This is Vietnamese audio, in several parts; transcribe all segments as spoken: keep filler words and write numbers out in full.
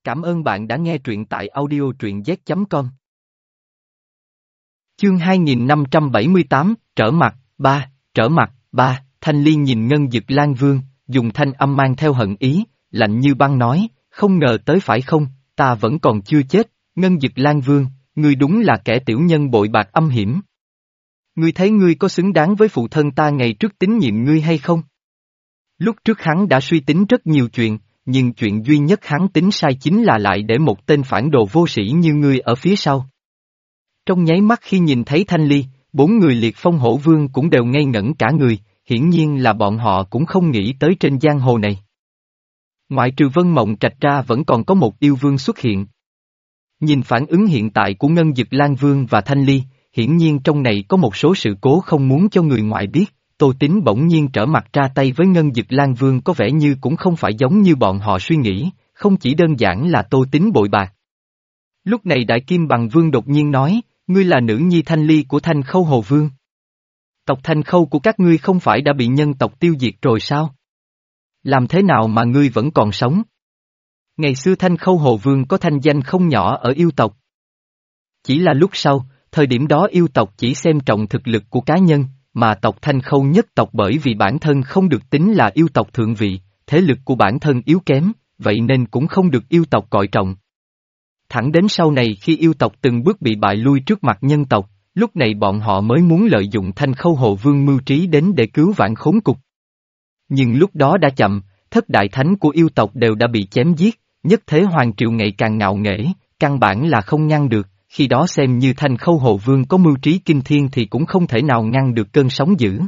Cảm ơn bạn đã nghe truyện tại audio truyện z chấm com. Chương hai nghìn năm trăm bảy mươi tám, trở mặt, ba, trở mặt, ba, Thanh Ly nhìn Ngân Dực Lan Vương, dùng thanh âm mang theo hận ý, lạnh như băng nói, không ngờ tới phải không, ta vẫn còn chưa chết, Ngân Dực Lan Vương, ngươi đúng là kẻ tiểu nhân bội bạc âm hiểm. Ngươi thấy ngươi có xứng đáng với phụ thân ta ngày trước tín nhiệm ngươi hay không? Lúc trước hắn đã suy tính rất nhiều chuyện, nhưng chuyện duy nhất hắn tính sai chính là lại để một tên phản đồ vô sĩ như ngươi ở phía sau. Trong nháy mắt khi nhìn thấy Thanh Ly, bốn người liệt phong hổ vương cũng đều ngây ngẩn cả người, hiển nhiên là bọn họ cũng không nghĩ tới trên giang hồ này. Ngoại trừ Vân Mộng Trạch ra vẫn còn có một yêu vương xuất hiện. Nhìn phản ứng hiện tại của Ngân Dực Lan Vương và Thanh Ly, hiển nhiên trong này có một số sự cố không muốn cho người ngoài biết. Tô Tín bỗng nhiên trở mặt ra tay với Ngân Dực Lan Vương có vẻ như cũng không phải giống như bọn họ suy nghĩ, không chỉ đơn giản là Tô Tín bội bạc. Lúc này Đại Kim Bằng Vương đột nhiên nói, ngươi là nữ nhi Thanh Ly của Thanh Khâu Hồ Vương. Tộc Thanh Khâu của các ngươi không phải đã bị nhân tộc tiêu diệt rồi sao? Làm thế nào mà ngươi vẫn còn sống? Ngày xưa Thanh Khâu Hồ Vương có thanh danh không nhỏ ở yêu tộc. Chỉ là lúc sau, thời điểm đó yêu tộc chỉ xem trọng thực lực của cá nhân, mà tộc Thanh Khâu nhất tộc bởi vì bản thân không được tính là yêu tộc thượng vị, thế lực của bản thân yếu kém, vậy nên cũng không được yêu tộc coi trọng. Thẳng đến sau này khi yêu tộc từng bước bị bại lui trước mặt nhân tộc, lúc này bọn họ mới muốn lợi dụng Thanh Khâu Hồ Vương mưu trí đến để cứu vãn khốn cục. Nhưng lúc đó đã chậm, thất đại thánh của yêu tộc đều đã bị chém giết, nhất thế hoàng triều ngày càng ngạo nghễ, căn bản là không ngăn được. Khi đó xem như Thanh Khâu Hồ Vương có mưu trí kinh thiên thì cũng không thể nào ngăn được cơn sóng dữ.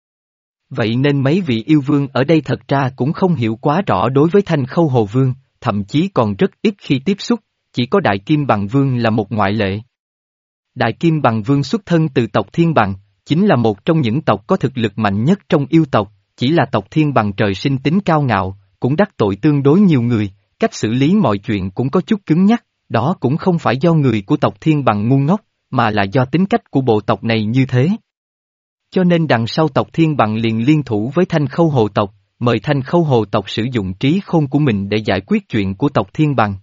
Vậy nên mấy vị yêu vương ở đây thật ra cũng không hiểu quá rõ đối với Thanh Khâu Hồ Vương, thậm chí còn rất ít khi tiếp xúc, chỉ có Đại Kim Bằng Vương là một ngoại lệ. Đại Kim Bằng Vương xuất thân từ tộc Thiên Bằng, chính là một trong những tộc có thực lực mạnh nhất trong yêu tộc, chỉ là tộc Thiên Bằng trời sinh tính cao ngạo, cũng đắc tội tương đối nhiều người, cách xử lý mọi chuyện cũng có chút cứng nhắc. Đó cũng không phải do người của tộc Thiên Bằng ngu ngốc, mà là do tính cách của bộ tộc này như thế. Cho nên đằng sau tộc Thiên Bằng liền liên thủ với Thanh Khâu Hồ tộc, mời Thanh Khâu Hồ tộc sử dụng trí khôn của mình để giải quyết chuyện của tộc Thiên Bằng.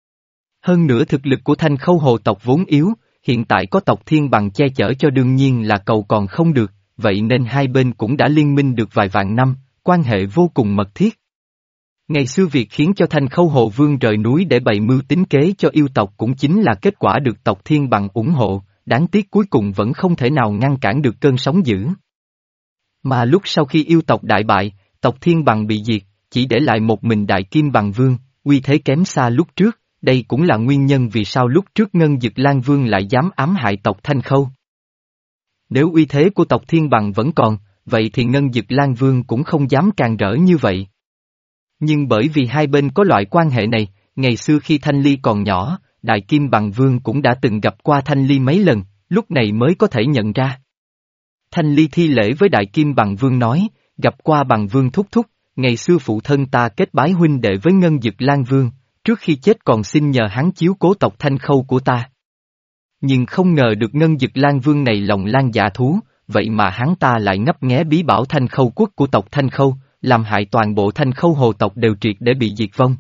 Hơn nữa thực lực của Thanh Khâu Hồ tộc vốn yếu, hiện tại có tộc Thiên Bằng che chở cho đương nhiên là cầu còn không được, vậy nên hai bên cũng đã liên minh được vài vạn năm, quan hệ vô cùng mật thiết. Ngày xưa việc khiến cho Thanh Khâu Hồ Vương rời núi để bày mưu tính kế cho yêu tộc cũng chính là kết quả được tộc Thiên Bằng ủng hộ, đáng tiếc cuối cùng vẫn không thể nào ngăn cản được cơn sóng dữ. Mà lúc sau khi yêu tộc đại bại, tộc Thiên Bằng bị diệt, chỉ để lại một mình Đại Kim Bằng Vương, uy thế kém xa lúc trước, đây cũng là nguyên nhân vì sao lúc trước Ngân Dực Lan Vương lại dám ám hại tộc Thanh Khâu. Nếu uy thế của tộc Thiên Bằng vẫn còn, vậy thì Ngân Dực Lan Vương cũng không dám càn rỡ như vậy. Nhưng bởi vì hai bên có loại quan hệ này, ngày xưa khi Thanh Ly còn nhỏ, Đại Kim Bằng Vương cũng đã từng gặp qua Thanh Ly mấy lần, lúc này mới có thể nhận ra. Thanh Ly thi lễ với Đại Kim Bằng Vương nói, gặp qua Bằng Vương thúc thúc, ngày xưa phụ thân ta kết bái huynh đệ với Ngân Dực Lan Vương, trước khi chết còn xin nhờ hắn chiếu cố tộc Thanh Khâu của ta. Nhưng không ngờ được Ngân Dực Lan Vương này lòng lan dạ thú, vậy mà hắn ta lại ngấp nghé bí bảo Thanh Khâu quốc của tộc Thanh Khâu, làm hại toàn bộ Thanh Khâu Hồ tộc đều triệt để bị diệt vong.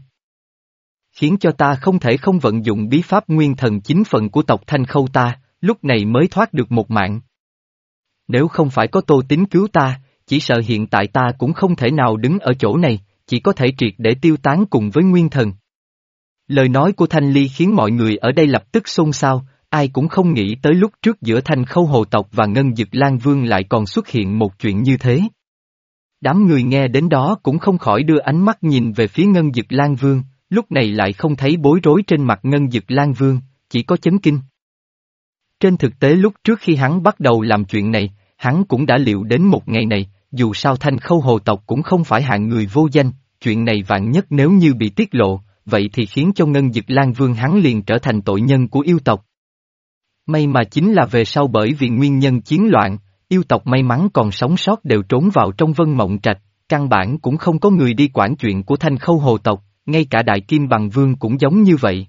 Khiến cho ta không thể không vận dụng bí pháp nguyên thần chính phần của tộc Thanh Khâu ta, lúc này mới thoát được một mạng. Nếu không phải có Tô Tín cứu ta, chỉ sợ hiện tại ta cũng không thể nào đứng ở chỗ này, chỉ có thể triệt để tiêu tán cùng với nguyên thần. Lời nói của Thanh Ly khiến mọi người ở đây lập tức xôn xao, ai cũng không nghĩ tới lúc trước giữa Thanh Khâu Hồ tộc và Ngân Dực Lan Vương lại còn xuất hiện một chuyện như thế. Đám người nghe đến đó cũng không khỏi đưa ánh mắt nhìn về phía Ngân Dực Lan Vương, lúc này lại không thấy bối rối trên mặt Ngân Dực Lan Vương, chỉ có chấn kinh. Trên thực tế lúc trước khi hắn bắt đầu làm chuyện này, hắn cũng đã liệu đến một ngày này, dù sao Thanh Khâu Hồ tộc cũng không phải hạng người vô danh, chuyện này vạn nhất nếu như bị tiết lộ, vậy thì khiến cho Ngân Dực Lan Vương hắn liền trở thành tội nhân của yêu tộc. May mà chính là về sau bởi vì nguyên nhân chiến loạn, yêu tộc may mắn còn sống sót đều trốn vào trong Vân Mộng Trạch, căn bản cũng không có người đi quản chuyện của Thanh Khâu Hồ tộc, ngay cả Đại Kim Bằng Vương cũng giống như vậy.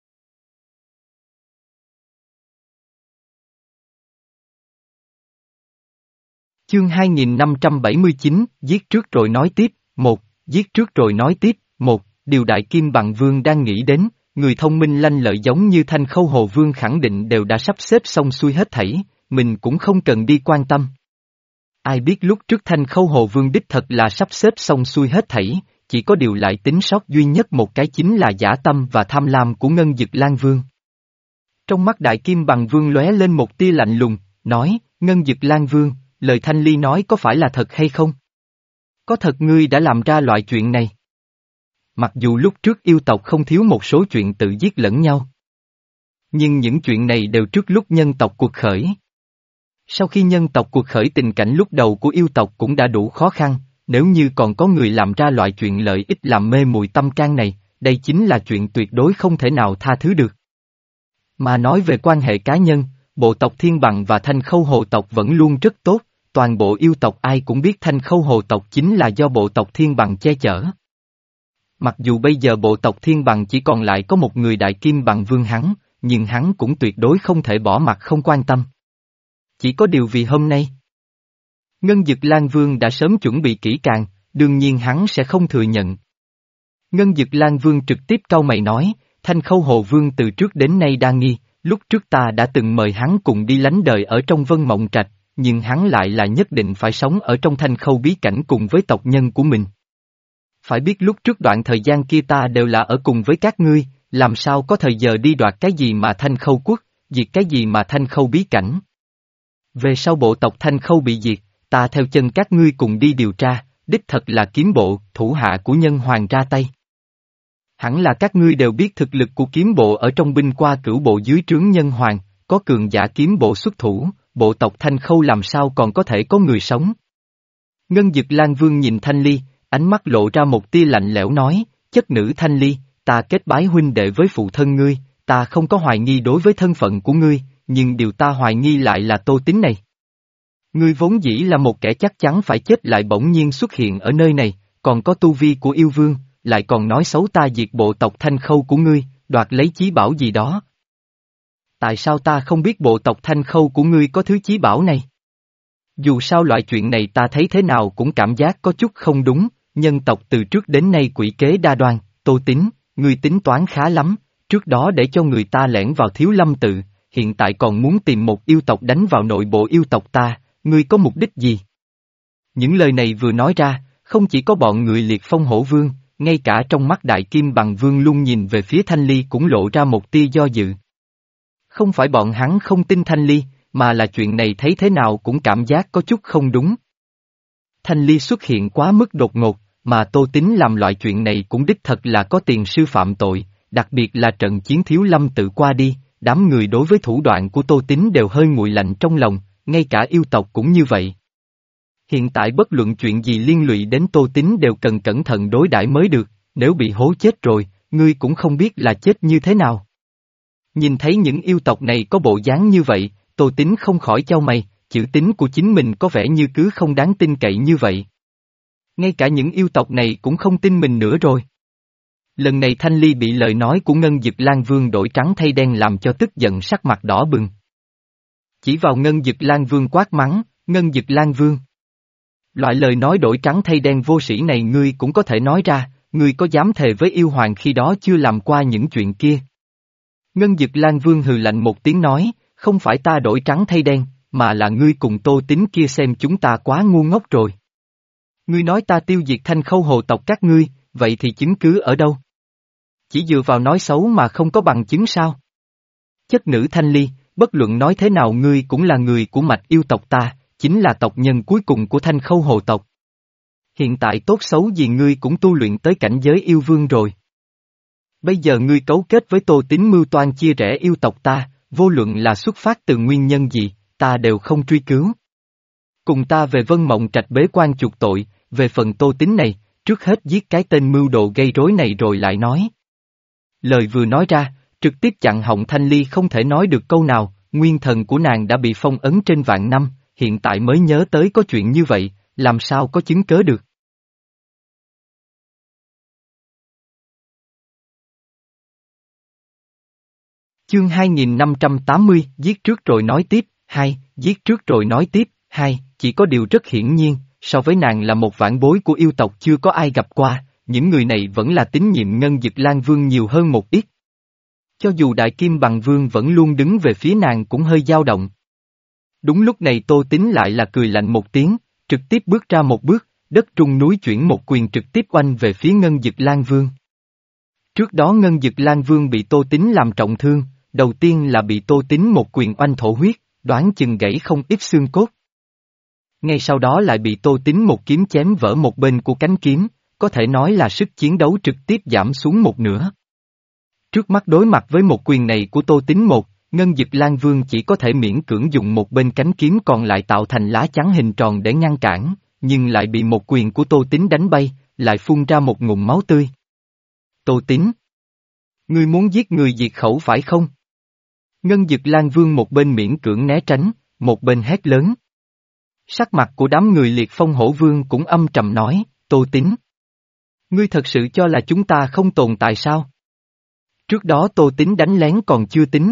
Chương hai nghìn năm trăm bảy mươi chín, giết trước rồi nói tiếp, một, giết trước rồi nói tiếp, một, điều Đại Kim Bằng Vương đang nghĩ đến, người thông minh lanh lợi giống như Thanh Khâu Hồ Vương khẳng định đều đã sắp xếp xong xuôi hết thảy, mình cũng không cần đi quan tâm. Ai biết lúc trước Thanh Khâu Hồ Vương đích thật là sắp xếp xong xuôi hết thảy, chỉ có điều lại tính sót duy nhất một cái chính là dã tâm và tham lam của Ngân Dực Lan Vương. Trong mắt Đại Kim Bằng Vương lóe lên một tia lạnh lùng, nói, Ngân Dực Lan Vương, lời Thanh Ly nói có phải là thật hay không? Có thật ngươi đã làm ra loại chuyện này? Mặc dù lúc trước yêu tộc không thiếu một số chuyện tự giết lẫn nhau. Nhưng những chuyện này đều trước lúc nhân tộc cuộc khởi. Sau khi nhân tộc cuộc khởi tình cảnh lúc đầu của yêu tộc cũng đã đủ khó khăn, nếu như còn có người làm ra loại chuyện lợi ích làm mê muội tâm can này, đây chính là chuyện tuyệt đối không thể nào tha thứ được. Mà nói về quan hệ cá nhân, bộ tộc Thiên Bằng và Thanh Khâu Hồ tộc vẫn luôn rất tốt, toàn bộ yêu tộc ai cũng biết Thanh Khâu Hồ tộc chính là do bộ tộc Thiên Bằng che chở. Mặc dù bây giờ bộ tộc Thiên Bằng chỉ còn lại có một người Đại Kim Bằng Vương hắn, nhưng hắn cũng tuyệt đối không thể bỏ mặt không quan tâm. Chỉ có điều vì hôm nay, Ngân Dực Lan Vương đã sớm chuẩn bị kỹ càng, đương nhiên hắn sẽ không thừa nhận. Ngân Dực Lan Vương trực tiếp cau mày nói, Thanh Khâu Hồ Vương từ trước đến nay đa nghi, lúc trước ta đã từng mời hắn cùng đi lánh đời ở trong Vân Mộng Trạch, nhưng hắn lại là nhất định phải sống ở trong Thanh Khâu bí cảnh cùng với tộc nhân của mình. Phải biết lúc trước đoạn thời gian kia ta đều là ở cùng với các ngươi, làm sao có thời giờ đi đoạt cái gì mà Thanh Khâu quốc, diệt cái gì mà Thanh Khâu bí cảnh. Về sau bộ tộc Thanh Khâu bị diệt, ta theo chân các ngươi cùng đi điều tra, đích thật là kiếm bộ, thủ hạ của nhân hoàng ra tay. Hẳn là các ngươi đều biết thực lực của kiếm bộ ở trong binh qua cửu bộ dưới trướng nhân hoàng, có cường giả kiếm bộ xuất thủ, bộ tộc Thanh Khâu làm sao còn có thể có người sống. Ngân Dực Lan Vương nhìn Thanh Ly, ánh mắt lộ ra một tia lạnh lẽo nói, chất nữ Thanh Ly, ta kết bái huynh đệ với phụ thân ngươi, ta không có hoài nghi đối với thân phận của ngươi, nhưng điều ta hoài nghi lại là Tô Tín này. Ngươi vốn dĩ là một kẻ chắc chắn phải chết lại bỗng nhiên xuất hiện ở nơi này, còn có tu vi của yêu vương, lại còn nói xấu ta diệt bộ tộc Thanh Khâu của ngươi, đoạt lấy chí bảo gì đó. Tại sao ta không biết bộ tộc Thanh Khâu của ngươi có thứ chí bảo này? Dù sao loại chuyện này ta thấy thế nào cũng cảm giác có chút không đúng, nhân tộc từ trước đến nay quỷ kế đa đoan, Tô Tín, ngươi tính toán khá lắm, trước đó để cho người ta lẻn vào Thiếu Lâm tự, hiện tại còn muốn tìm một yêu tộc đánh vào nội bộ yêu tộc ta, ngươi có mục đích gì? Những lời này vừa nói ra, không chỉ có bọn người Liệt Phong Hổ Vương, ngay cả trong mắt Đại Kim Bằng Vương luôn nhìn về phía Thanh Ly cũng lộ ra một tia do dự. Không phải bọn hắn không tin Thanh Ly, mà là chuyện này thấy thế nào cũng cảm giác có chút không đúng. Thanh Ly xuất hiện quá mức đột ngột, mà Tô Tín làm loại chuyện này cũng đích thật là có tiền sư phạm tội, đặc biệt là trận chiến Thiếu Lâm tự qua đi, đám người đối với thủ đoạn của Tô Tín đều hơi nguội lạnh trong lòng, ngay cả yêu tộc cũng như vậy. Hiện tại bất luận chuyện gì liên lụy đến Tô Tín đều cần cẩn thận đối đãi mới được, nếu bị hố chết rồi, ngươi cũng không biết là chết như thế nào. Nhìn thấy những yêu tộc này có bộ dáng như vậy, Tô Tín không khỏi chau mày, chữ tín của chính mình có vẻ như cứ không đáng tin cậy như vậy. Ngay cả những yêu tộc này cũng không tin mình nữa rồi. Lần này Thanh Ly bị lời nói của Ngân Dực Lan Vương đổi trắng thay đen làm cho tức giận sắc mặt đỏ bừng. Chỉ vào Ngân Dực Lan Vương quát mắng, Ngân Dực Lan Vương. Loại lời nói đổi trắng thay đen vô sĩ này ngươi cũng có thể nói ra, ngươi có dám thề với yêu hoàng khi đó chưa làm qua những chuyện kia. Ngân Dực Lan Vương hừ lạnh một tiếng nói, không phải ta đổi trắng thay đen, mà là ngươi cùng Tô Tín kia xem chúng ta quá ngu ngốc rồi. Ngươi nói ta tiêu diệt Thanh Khâu Hồ tộc các ngươi, vậy thì chứng cứ ở đâu? Chỉ dựa vào nói xấu mà không có bằng chứng sao? Chất nữ Thanh Ly, bất luận nói thế nào ngươi cũng là người của mạch yêu tộc ta, chính là tộc nhân cuối cùng của Thanh Khâu Hồ tộc. Hiện tại tốt xấu gì ngươi cũng tu luyện tới cảnh giới yêu vương rồi. Bây giờ ngươi cấu kết với Tô Tín mưu toan chia rẽ yêu tộc ta, vô luận là xuất phát từ nguyên nhân gì, ta đều không truy cứu. Cùng ta về Vân Mộng Trạch bế quan chuộc tội, về phần Tô Tín này, trước hết giết cái tên mưu đồ gây rối này rồi lại nói. Lời vừa nói ra, trực tiếp chặn họng Thanh Ly không thể nói được câu nào, nguyên thần của nàng đã bị phong ấn trên vạn năm, hiện tại mới nhớ tới có chuyện như vậy, làm sao có chứng cớ được. Chương hai nghìn năm trăm tám mươi, giết trước rồi nói tiếp, hai, giết trước rồi nói tiếp, hai, chỉ có điều rất hiển nhiên, so với nàng là một vãn bối của yêu tộc chưa có ai gặp qua, những người này vẫn là tín nhiệm Ngân Dực Lan Vương nhiều hơn một ít. Cho dù Đại Kim Bằng Vương vẫn luôn đứng về phía nàng cũng hơi dao động. Đúng lúc này Tô Tín lại là cười lạnh một tiếng, trực tiếp bước ra một bước, đất rung núi chuyển một quyền trực tiếp oanh về phía Ngân Dực Lan Vương. Trước đó Ngân Dực Lan Vương bị Tô Tín làm trọng thương, đầu tiên là bị Tô Tín một quyền oanh thổ huyết, đoán chừng gãy không ít xương cốt. Ngay sau đó lại bị Tô Tín một kiếm chém vỡ một bên của cánh kiếm, có thể nói là sức chiến đấu trực tiếp giảm xuống một nửa. Trước mắt đối mặt với một quyền này của Tô Tín một, Ngân Dực Lan Vương chỉ có thể miễn cưỡng dùng một bên cánh kiếm còn lại tạo thành lá chắn hình tròn để ngăn cản, nhưng lại bị một quyền của Tô Tín đánh bay, lại phun ra một ngụm máu tươi. Tô Tín! Ngươi muốn giết người diệt khẩu phải không? Ngân Dực Lan Vương một bên miễn cưỡng né tránh, một bên hét lớn. Sắc mặt của đám người Liệt Phong Hổ Vương cũng âm trầm nói, Tô Tín. Ngươi thật sự cho là chúng ta không tồn tại sao? Trước đó Tô Tín đánh lén còn chưa tính.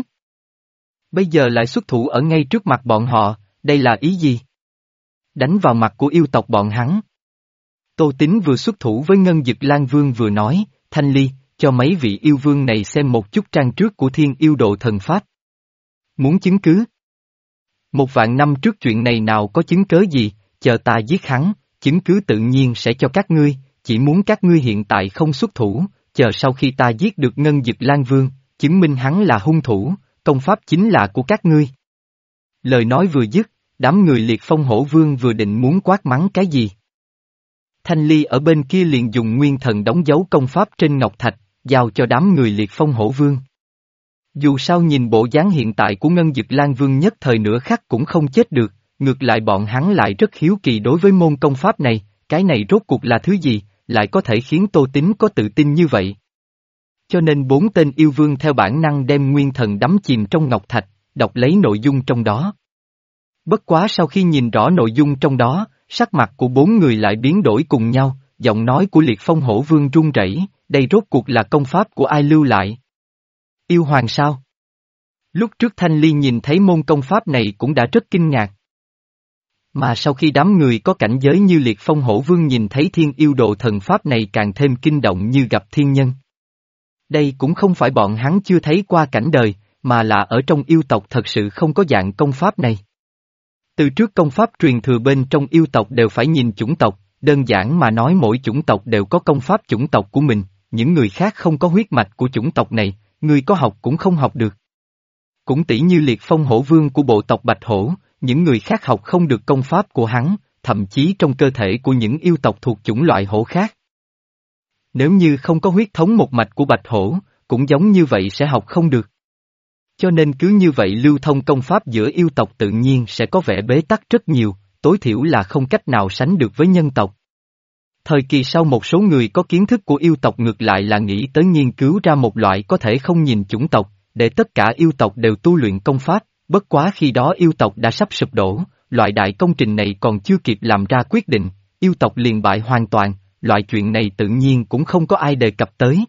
Bây giờ lại xuất thủ ở ngay trước mặt bọn họ, đây là ý gì? Đánh vào mặt của yêu tộc bọn hắn. Tô Tín vừa xuất thủ với Ngân Dực Lan Vương vừa nói, Thanh Ly, cho mấy vị yêu vương này xem một chút trang trước của Thiên Yêu Độ Thần Pháp. Muốn chứng cứ? Một vạn năm trước chuyện này nào có chứng cớ gì, chờ ta giết hắn, chứng cứ tự nhiên sẽ cho các ngươi, chỉ muốn các ngươi hiện tại không xuất thủ, chờ sau khi ta giết được Ngân Dực Lan Vương, chứng minh hắn là hung thủ, công pháp chính là của các ngươi. Lời nói vừa dứt, đám người Liệt Phong Hổ Vương vừa định muốn quát mắng cái gì. Thanh Ly ở bên kia liền dùng nguyên thần đóng dấu công pháp trên ngọc thạch, giao cho đám người Liệt Phong Hổ Vương. Dù sao nhìn bộ dáng hiện tại của Ngân Dực Lan Vương nhất thời nửa khắc cũng không chết được, ngược lại bọn hắn lại rất hiếu kỳ đối với môn công pháp này, cái này rốt cuộc là thứ gì, lại có thể khiến Tô Tín có tự tin như vậy. Cho nên bốn tên yêu vương theo bản năng đem nguyên thần đắm chìm trong ngọc thạch, đọc lấy nội dung trong đó. Bất quá sau khi nhìn rõ nội dung trong đó, sắc mặt của bốn người lại biến đổi cùng nhau, giọng nói của Liệt Phong Hổ Vương run rẩy, đây rốt cuộc là công pháp của ai lưu lại? Yêu hoàng sao? Lúc trước Thanh Ly nhìn thấy môn công pháp này cũng đã rất kinh ngạc. Mà sau khi đám người có cảnh giới như Liệt Phong Hổ Vương nhìn thấy Thiên Yêu Độ Thần Pháp này càng thêm kinh động như gặp thiên nhân. Đây cũng không phải bọn hắn chưa thấy qua cảnh đời, mà là ở trong yêu tộc thật sự không có dạng công pháp này. Từ trước công pháp truyền thừa bên trong yêu tộc đều phải nhìn chủng tộc, đơn giản mà nói mỗi chủng tộc đều có công pháp chủng tộc của mình, những người khác không có huyết mạch của chủng tộc này, người có học cũng không học được. Cũng tỷ như Liệt Phong Hổ Vương của bộ tộc Bạch Hổ, những người khác học không được công pháp của hắn, thậm chí trong cơ thể của những yêu tộc thuộc chủng loại hổ khác. Nếu như không có huyết thống một mạch của Bạch Hổ, cũng giống như vậy sẽ học không được. Cho nên cứ như vậy lưu thông công pháp giữa yêu tộc tự nhiên sẽ có vẻ bế tắc rất nhiều, tối thiểu là không cách nào sánh được với nhân tộc. Thời kỳ sau một số người có kiến thức của yêu tộc ngược lại là nghĩ tới nghiên cứu ra một loại có thể không nhìn chủng tộc, để tất cả yêu tộc đều tu luyện công pháp, bất quá khi đó yêu tộc đã sắp sụp đổ, loại đại công trình này còn chưa kịp làm ra quyết định, yêu tộc liền bại hoàn toàn, loại chuyện này tự nhiên cũng không có ai đề cập tới.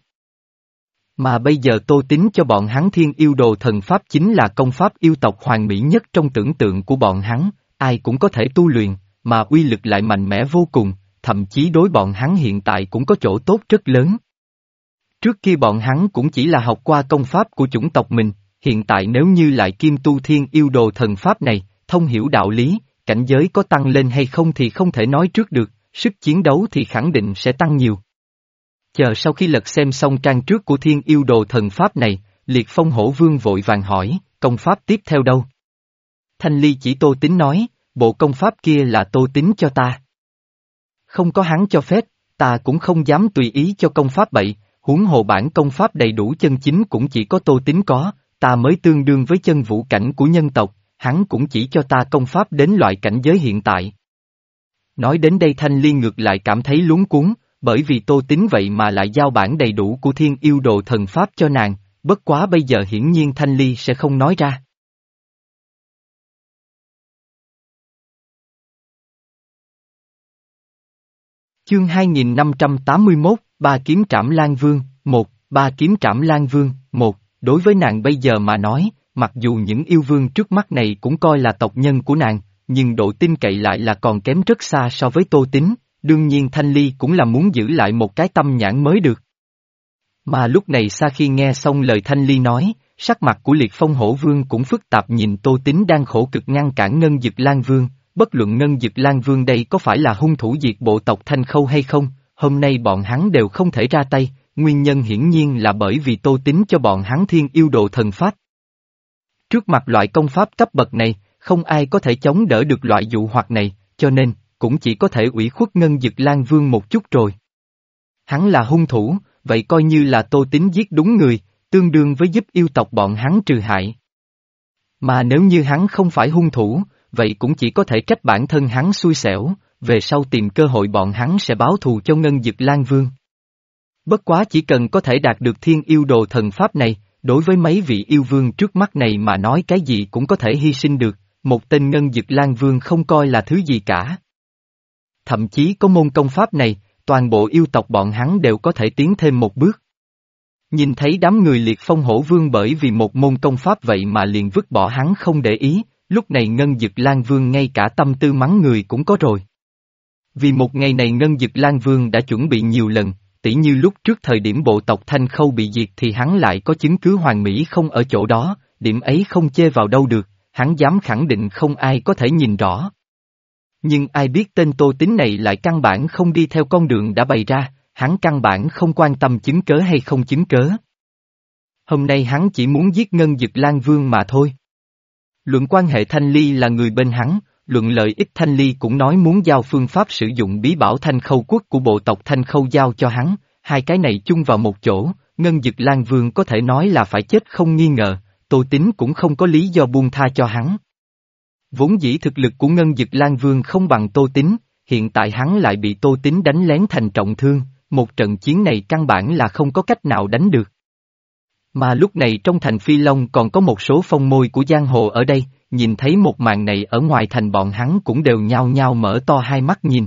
Mà bây giờ Tô Tín cho bọn hắn Thiên Yêu Đồ Thần Pháp chính là công pháp yêu tộc hoàn mỹ nhất trong tưởng tượng của bọn hắn, ai cũng có thể tu luyện, mà uy lực lại mạnh mẽ vô cùng, thậm chí đối bọn hắn hiện tại cũng có chỗ tốt rất lớn. Trước kia bọn hắn cũng chỉ là học qua công pháp của chủng tộc mình, hiện tại nếu như lại kim tu Thiên Yêu Đồ Thần Pháp này, thông hiểu đạo lý, cảnh giới có tăng lên hay không thì không thể nói trước được, sức chiến đấu thì khẳng định sẽ tăng nhiều. Chờ sau khi lật xem xong trang trước của Thiên Yêu Đồ Thần Pháp này, Liệt Phong Hổ Vương vội vàng hỏi, công pháp tiếp theo đâu? Thanh Ly chỉ Tô Tín nói, bộ công pháp kia là Tô Tín cho ta. Không có hắn cho phép, ta cũng không dám tùy ý cho công pháp bậy, huống hồ bản công pháp đầy đủ chân chính cũng chỉ có Tô Tín có, ta mới tương đương với chân vũ cảnh của nhân tộc, hắn cũng chỉ cho ta công pháp đến loại cảnh giới hiện tại. Nói đến đây Thanh Ly ngược lại cảm thấy luống cuống, bởi vì Tô Tín vậy mà lại giao bản đầy đủ của Thiên Yêu Đồ Thần Pháp cho nàng, bất quá bây giờ hiển nhiên Thanh Ly sẽ không nói ra. Chương hai nghìn năm trăm tám mươi mốt, Ba Kiếm Trảm Lan Vương, một, Ba Kiếm Trảm Lan Vương, một, đối với nàng bây giờ mà nói, mặc dù những yêu vương trước mắt này cũng coi là tộc nhân của nàng, nhưng độ tin cậy lại là còn kém rất xa so với Tô Tín, đương nhiên Thanh Ly cũng là muốn giữ lại một cái tâm nhãn mới được. Mà lúc này sau khi nghe xong lời Thanh Ly nói, sắc mặt của Liệt Phong Hổ Vương cũng phức tạp nhìn Tô Tín đang khổ cực ngăn cản Ngân Dực Lan Vương, bất luận Ngân Dực Lan Vương đây có phải là hung thủ diệt bộ tộc Thanh Khâu hay không, hôm nay bọn hắn đều không thể ra tay, nguyên nhân hiển nhiên là bởi vì Tô Tín cho bọn hắn thiên yêu đồ thần pháp. Trước mặt loại công pháp cấp bậc này, không ai có thể chống đỡ được loại dụ hoặc này, cho nên, cũng chỉ có thể ủy khuất Ngân Dực Lan Vương một chút rồi. Hắn là hung thủ, vậy coi như là Tô Tín giết đúng người, tương đương với giúp yêu tộc bọn hắn trừ hại. Mà nếu như hắn không phải hung thủ, vậy cũng chỉ có thể trách bản thân hắn xui xẻo, về sau tìm cơ hội bọn hắn sẽ báo thù cho Ngân Dực Lan Vương. Bất quá chỉ cần có thể đạt được thiên yêu đồ thần pháp này, đối với mấy vị yêu vương trước mắt này mà nói cái gì cũng có thể hy sinh được, một tên Ngân Dực Lan Vương không coi là thứ gì cả. Thậm chí có môn công pháp này, toàn bộ yêu tộc bọn hắn đều có thể tiến thêm một bước. Nhìn thấy đám người Liệt Phong Hổ Vương bởi vì một môn công pháp vậy mà liền vứt bỏ hắn không để ý, lúc này Ngân Dực Lan Vương ngay cả tâm tư mắng người cũng có rồi. Vì một ngày này Ngân Dực Lan Vương đã chuẩn bị nhiều lần, tỉ như lúc trước thời điểm bộ tộc Thanh Khâu bị diệt thì hắn lại có chứng cứ hoàn mỹ không ở chỗ đó, điểm ấy không chê vào đâu được, hắn dám khẳng định không ai có thể nhìn rõ. Nhưng ai biết tên Tô Tín này lại căn bản không đi theo con đường đã bày ra, hắn căn bản không quan tâm chứng cớ hay không chứng cớ. Hôm nay hắn chỉ muốn giết Ngân Dực Lan Vương mà thôi. Luận quan hệ Thanh Ly là người bên hắn, luận lợi ích Thanh Ly cũng nói muốn giao phương pháp sử dụng bí bảo Thanh Khâu Quốc của bộ tộc Thanh Khâu giao cho hắn, hai cái này chung vào một chỗ, Ngân Dực Lan Vương có thể nói là phải chết không nghi ngờ, Tô Tín cũng không có lý do buông tha cho hắn. Vốn dĩ thực lực của Ngân Dực Lan Vương không bằng Tô Tín, hiện tại hắn lại bị Tô Tín đánh lén thành trọng thương, một trận chiến này căn bản là không có cách nào đánh được. Mà lúc này trong thành Phi Long còn có một số phong môi của giang hồ ở đây, nhìn thấy một màn này ở ngoài thành bọn hắn cũng đều nhao nhao mở to hai mắt nhìn.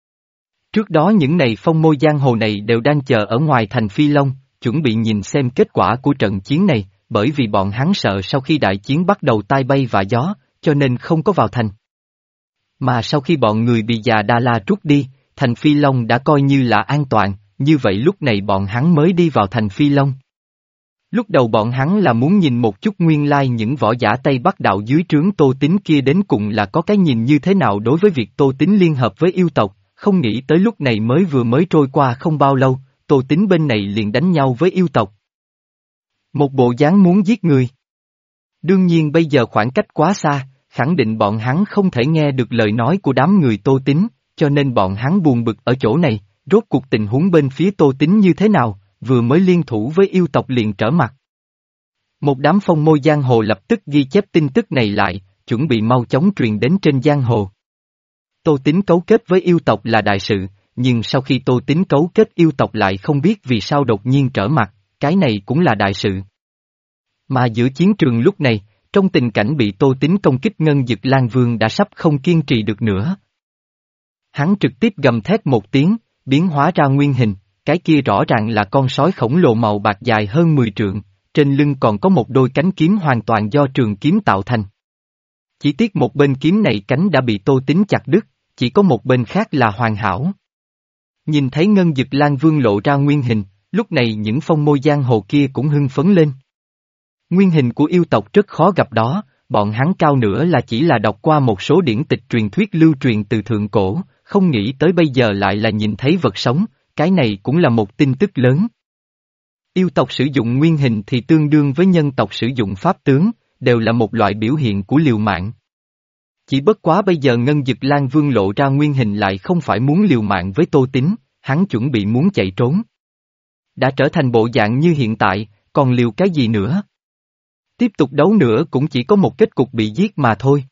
Trước đó những này phong môi giang hồ này đều đang chờ ở ngoài thành Phi Long, chuẩn bị nhìn xem kết quả của trận chiến này, bởi vì bọn hắn sợ sau khi đại chiến bắt đầu tai bay và gió, cho nên không có vào thành. Mà sau khi bọn người bị già Đa La rút đi, thành Phi Long đã coi như là an toàn, như vậy lúc này bọn hắn mới đi vào thành Phi Long. Lúc đầu bọn hắn là muốn nhìn một chút nguyên lai like những võ giả Tây Bắc đạo dưới trướng Tô Tín kia đến cùng là có cái nhìn như thế nào đối với việc Tô Tín liên hợp với yêu tộc, không nghĩ tới lúc này mới vừa mới trôi qua không bao lâu, Tô Tín bên này liền đánh nhau với yêu tộc. Một bộ dáng muốn giết người. Đương nhiên bây giờ khoảng cách quá xa, khẳng định bọn hắn không thể nghe được lời nói của đám người Tô Tín, cho nên bọn hắn buồn bực ở chỗ này, rốt cuộc tình huống bên phía Tô Tín như thế nào, vừa mới liên thủ với yêu tộc liền trở mặt. Một đám phong môi giang hồ lập tức ghi chép tin tức này lại, chuẩn bị mau chóng truyền đến trên giang hồ. Tô Tín cấu kết với yêu tộc là đại sự, nhưng sau khi Tô Tín cấu kết yêu tộc lại không biết vì sao đột nhiên trở mặt, cái này cũng là đại sự. Mà giữa chiến trường lúc này, trong tình cảnh bị Tô Tín công kích Ngân Dực Lan Vương đã sắp không kiên trì được nữa. Hắn trực tiếp gầm thét một tiếng, biến hóa ra nguyên hình, cái kia rõ ràng là con sói khổng lồ màu bạc dài hơn mười trượng, trên lưng còn có một đôi cánh kiếm hoàn toàn do trường kiếm tạo thành. Chỉ tiếc một bên kiếm này cánh đã bị Tô Tín chặt đứt, chỉ có một bên khác là hoàn hảo. Nhìn thấy Ngân Dực Lan Vương lộ ra nguyên hình, lúc này những phong môi giang hồ kia cũng hưng phấn lên. Nguyên hình của yêu tộc rất khó gặp đó, bọn hắn cao nữa là chỉ là đọc qua một số điển tịch truyền thuyết lưu truyền từ thượng cổ, không nghĩ tới bây giờ lại là nhìn thấy vật sống, cái này cũng là một tin tức lớn. Yêu tộc sử dụng nguyên hình thì tương đương với nhân tộc sử dụng pháp tướng, đều là một loại biểu hiện của liều mạng. Chỉ bất quá bây giờ Ngân Dực Lan Vương lộ ra nguyên hình lại không phải muốn liều mạng với Tô Tín, hắn chuẩn bị muốn chạy trốn. Đã trở thành bộ dạng như hiện tại, còn liều cái gì nữa? Tiếp tục đấu nữa cũng chỉ có một kết cục bị giết mà thôi.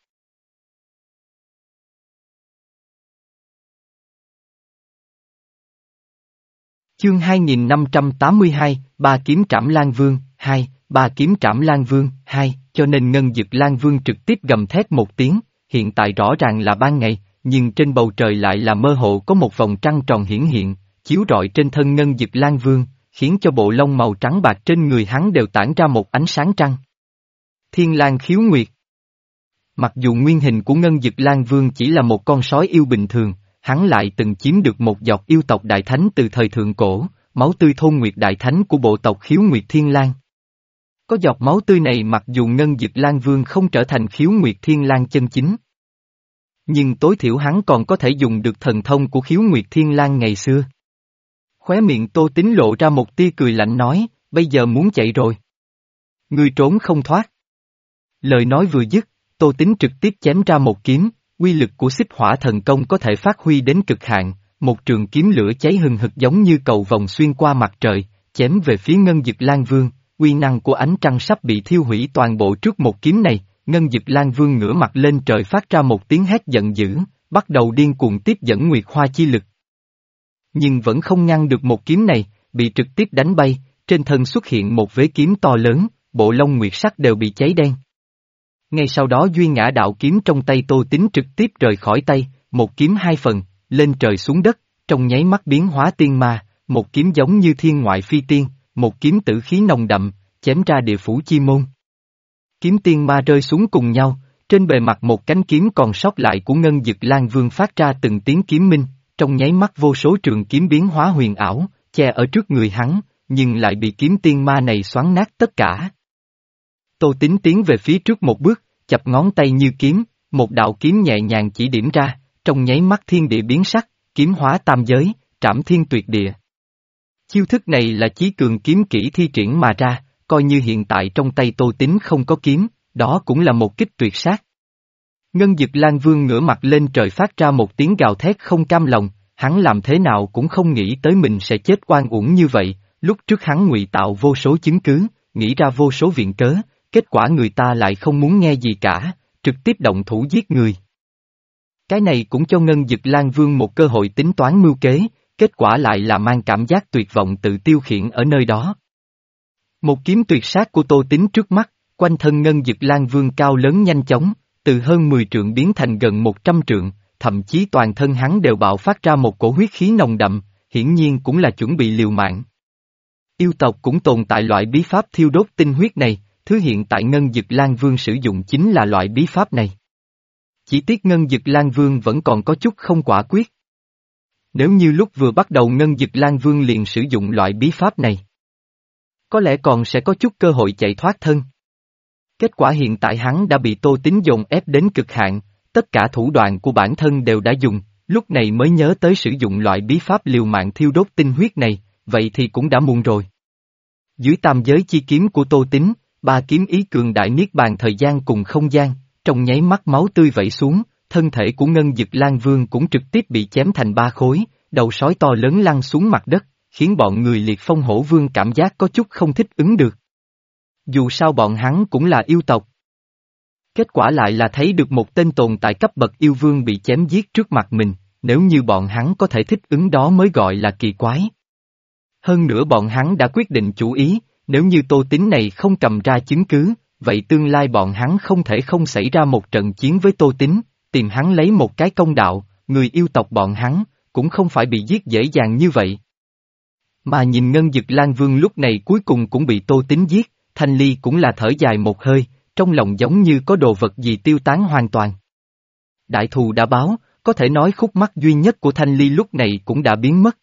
Chương hai nghìn năm trăm tám mươi hai, Ba Kiếm Trảm Lan Vương, hai, Ba Kiếm Trảm Lan Vương, hai, cho nên Ngân Dực Lan Vương trực tiếp gầm thét một tiếng, hiện tại rõ ràng là ban ngày, nhưng trên bầu trời lại là mơ hồ có một vòng trăng tròn hiển hiện, chiếu rọi trên thân Ngân Dực Lan Vương, khiến cho bộ lông màu trắng bạc trên người hắn đều tản ra một ánh sáng trăng. Thiên Lang Khiếu Nguyệt. Mặc dù nguyên hình của Ngân Dực Lan Vương chỉ là một con sói yêu bình thường, hắn lại từng chiếm được một giọt yêu tộc đại thánh từ thời thượng cổ, máu tươi thôn Nguyệt Đại Thánh của bộ tộc Khiếu Nguyệt Thiên Lang. Có giọt máu tươi này mặc dù Ngân Dực Lang Vương không trở thành Khiếu Nguyệt Thiên Lang chân chính, nhưng tối thiểu hắn còn có thể dùng được thần thông của Khiếu Nguyệt Thiên Lang ngày xưa. Khóe miệng Tô Tín lộ ra một tia cười lạnh nói, bây giờ muốn chạy rồi. Ngươi trốn không thoát. Lời nói vừa dứt, Tô Tín trực tiếp chém ra một kiếm, uy lực của xích hỏa thần công có thể phát huy đến cực hạn, một trường kiếm lửa cháy hừng hực giống như cầu vồng xuyên qua mặt trời, chém về phía Ngân Dực Lang Vương, uy năng của ánh trăng sắp bị thiêu hủy toàn bộ trước một kiếm này. Ngân Dực Lang Vương ngửa mặt lên trời phát ra một tiếng hét giận dữ, bắt đầu điên cuồng tiếp dẫn Nguyệt Hoa chi lực. Nhưng vẫn không ngăn được một kiếm này, bị trực tiếp đánh bay, trên thân xuất hiện một vế kiếm to lớn, bộ lông nguyệt sắc đều bị cháy đen. Ngay sau đó duy ngã đạo kiếm trong tay Tô Tín trực tiếp rời khỏi tay, một kiếm hai phần, lên trời xuống đất, trong nháy mắt biến hóa tiên ma, một kiếm giống như thiên ngoại phi tiên, một kiếm tử khí nồng đậm, chém ra địa phủ chi môn. Kiếm tiên ma rơi xuống cùng nhau, trên bề mặt một cánh kiếm còn sót lại của Ngân Dực Lang Vương phát ra từng tiếng kiếm minh, trong nháy mắt vô số trường kiếm biến hóa huyền ảo, che ở trước người hắn, nhưng lại bị kiếm tiên ma này xoắn nát tất cả. Tô Tín tiến về phía trước một bước, chập ngón tay như kiếm, một đạo kiếm nhẹ nhàng chỉ điểm ra, trong nháy mắt thiên địa biến sắc, kiếm hóa tam giới, trảm thiên tuyệt địa. Chiêu thức này là chí cường kiếm kỹ thi triển mà ra, coi như hiện tại trong tay Tô Tín không có kiếm, đó cũng là một kích tuyệt sát. Ngân Dực Lang Vương ngửa mặt lên trời phát ra một tiếng gào thét không cam lòng, hắn làm thế nào cũng không nghĩ tới mình sẽ chết oan uổng như vậy, lúc trước hắn ngụy tạo vô số chứng cứ, nghĩ ra vô số viện cớ, kết quả người ta lại không muốn nghe gì cả, trực tiếp động thủ giết người. Cái này cũng cho Ngân Dực Lang Vương một cơ hội tính toán mưu kế, kết quả lại là mang cảm giác tuyệt vọng tự tiêu khiển ở nơi đó. Một kiếm tuyệt sát của Tô Tín trước mắt, quanh thân Ngân Dực Lang Vương cao lớn nhanh chóng, từ hơn mười trượng biến thành gần một trăm trượng, thậm chí toàn thân hắn đều bạo phát ra một cổ huyết khí nồng đậm, hiển nhiên cũng là chuẩn bị liều mạng. Yêu tộc cũng tồn tại loại bí pháp thiêu đốt tinh huyết này, thứ hiện tại Ngân Dực Lang Vương sử dụng chính là loại bí pháp này. Chỉ tiếc Ngân Dực Lang Vương vẫn còn có chút không quả quyết. Nếu như lúc vừa bắt đầu Ngân Dực Lang Vương liền sử dụng loại bí pháp này, có lẽ còn sẽ có chút cơ hội chạy thoát thân. Kết quả hiện tại hắn đã bị Tô Tín dồn ép đến cực hạn, tất cả thủ đoạn của bản thân đều đã dùng, lúc này mới nhớ tới sử dụng loại bí pháp liều mạng thiêu đốt tinh huyết này, vậy thì cũng đã muộn rồi. Dưới tam giới chi kiếm của Tô Tín, ba kiếm ý cường đại niết bàn thời gian cùng không gian, trong nháy mắt máu tươi vẩy xuống, thân thể của Ngân Dực Lang Vương cũng trực tiếp bị chém thành ba khối, đầu sói to lớn lăn xuống mặt đất, khiến bọn người Liệt Phong Hổ Vương cảm giác có chút không thích ứng được. Dù sao bọn hắn cũng là yêu tộc. Kết quả lại là thấy được một tên tồn tại cấp bậc yêu vương bị chém giết trước mặt mình, nếu như bọn hắn có thể thích ứng đó mới gọi là kỳ quái. Hơn nữa bọn hắn đã quyết định chủ ý, nếu như Tô Tín này không cầm ra chứng cứ, vậy tương lai bọn hắn không thể không xảy ra một trận chiến với Tô Tín, tìm hắn lấy một cái công đạo, người yêu tộc bọn hắn, cũng không phải bị giết dễ dàng như vậy. Mà nhìn Ngân Dực Lang Vương lúc này cuối cùng cũng bị Tô Tín giết, Thanh Ly cũng là thở dài một hơi, trong lòng giống như có đồ vật gì tiêu tán hoàn toàn. Đại thù đã báo, có thể nói khúc mắc duy nhất của Thanh Ly lúc này cũng đã biến mất.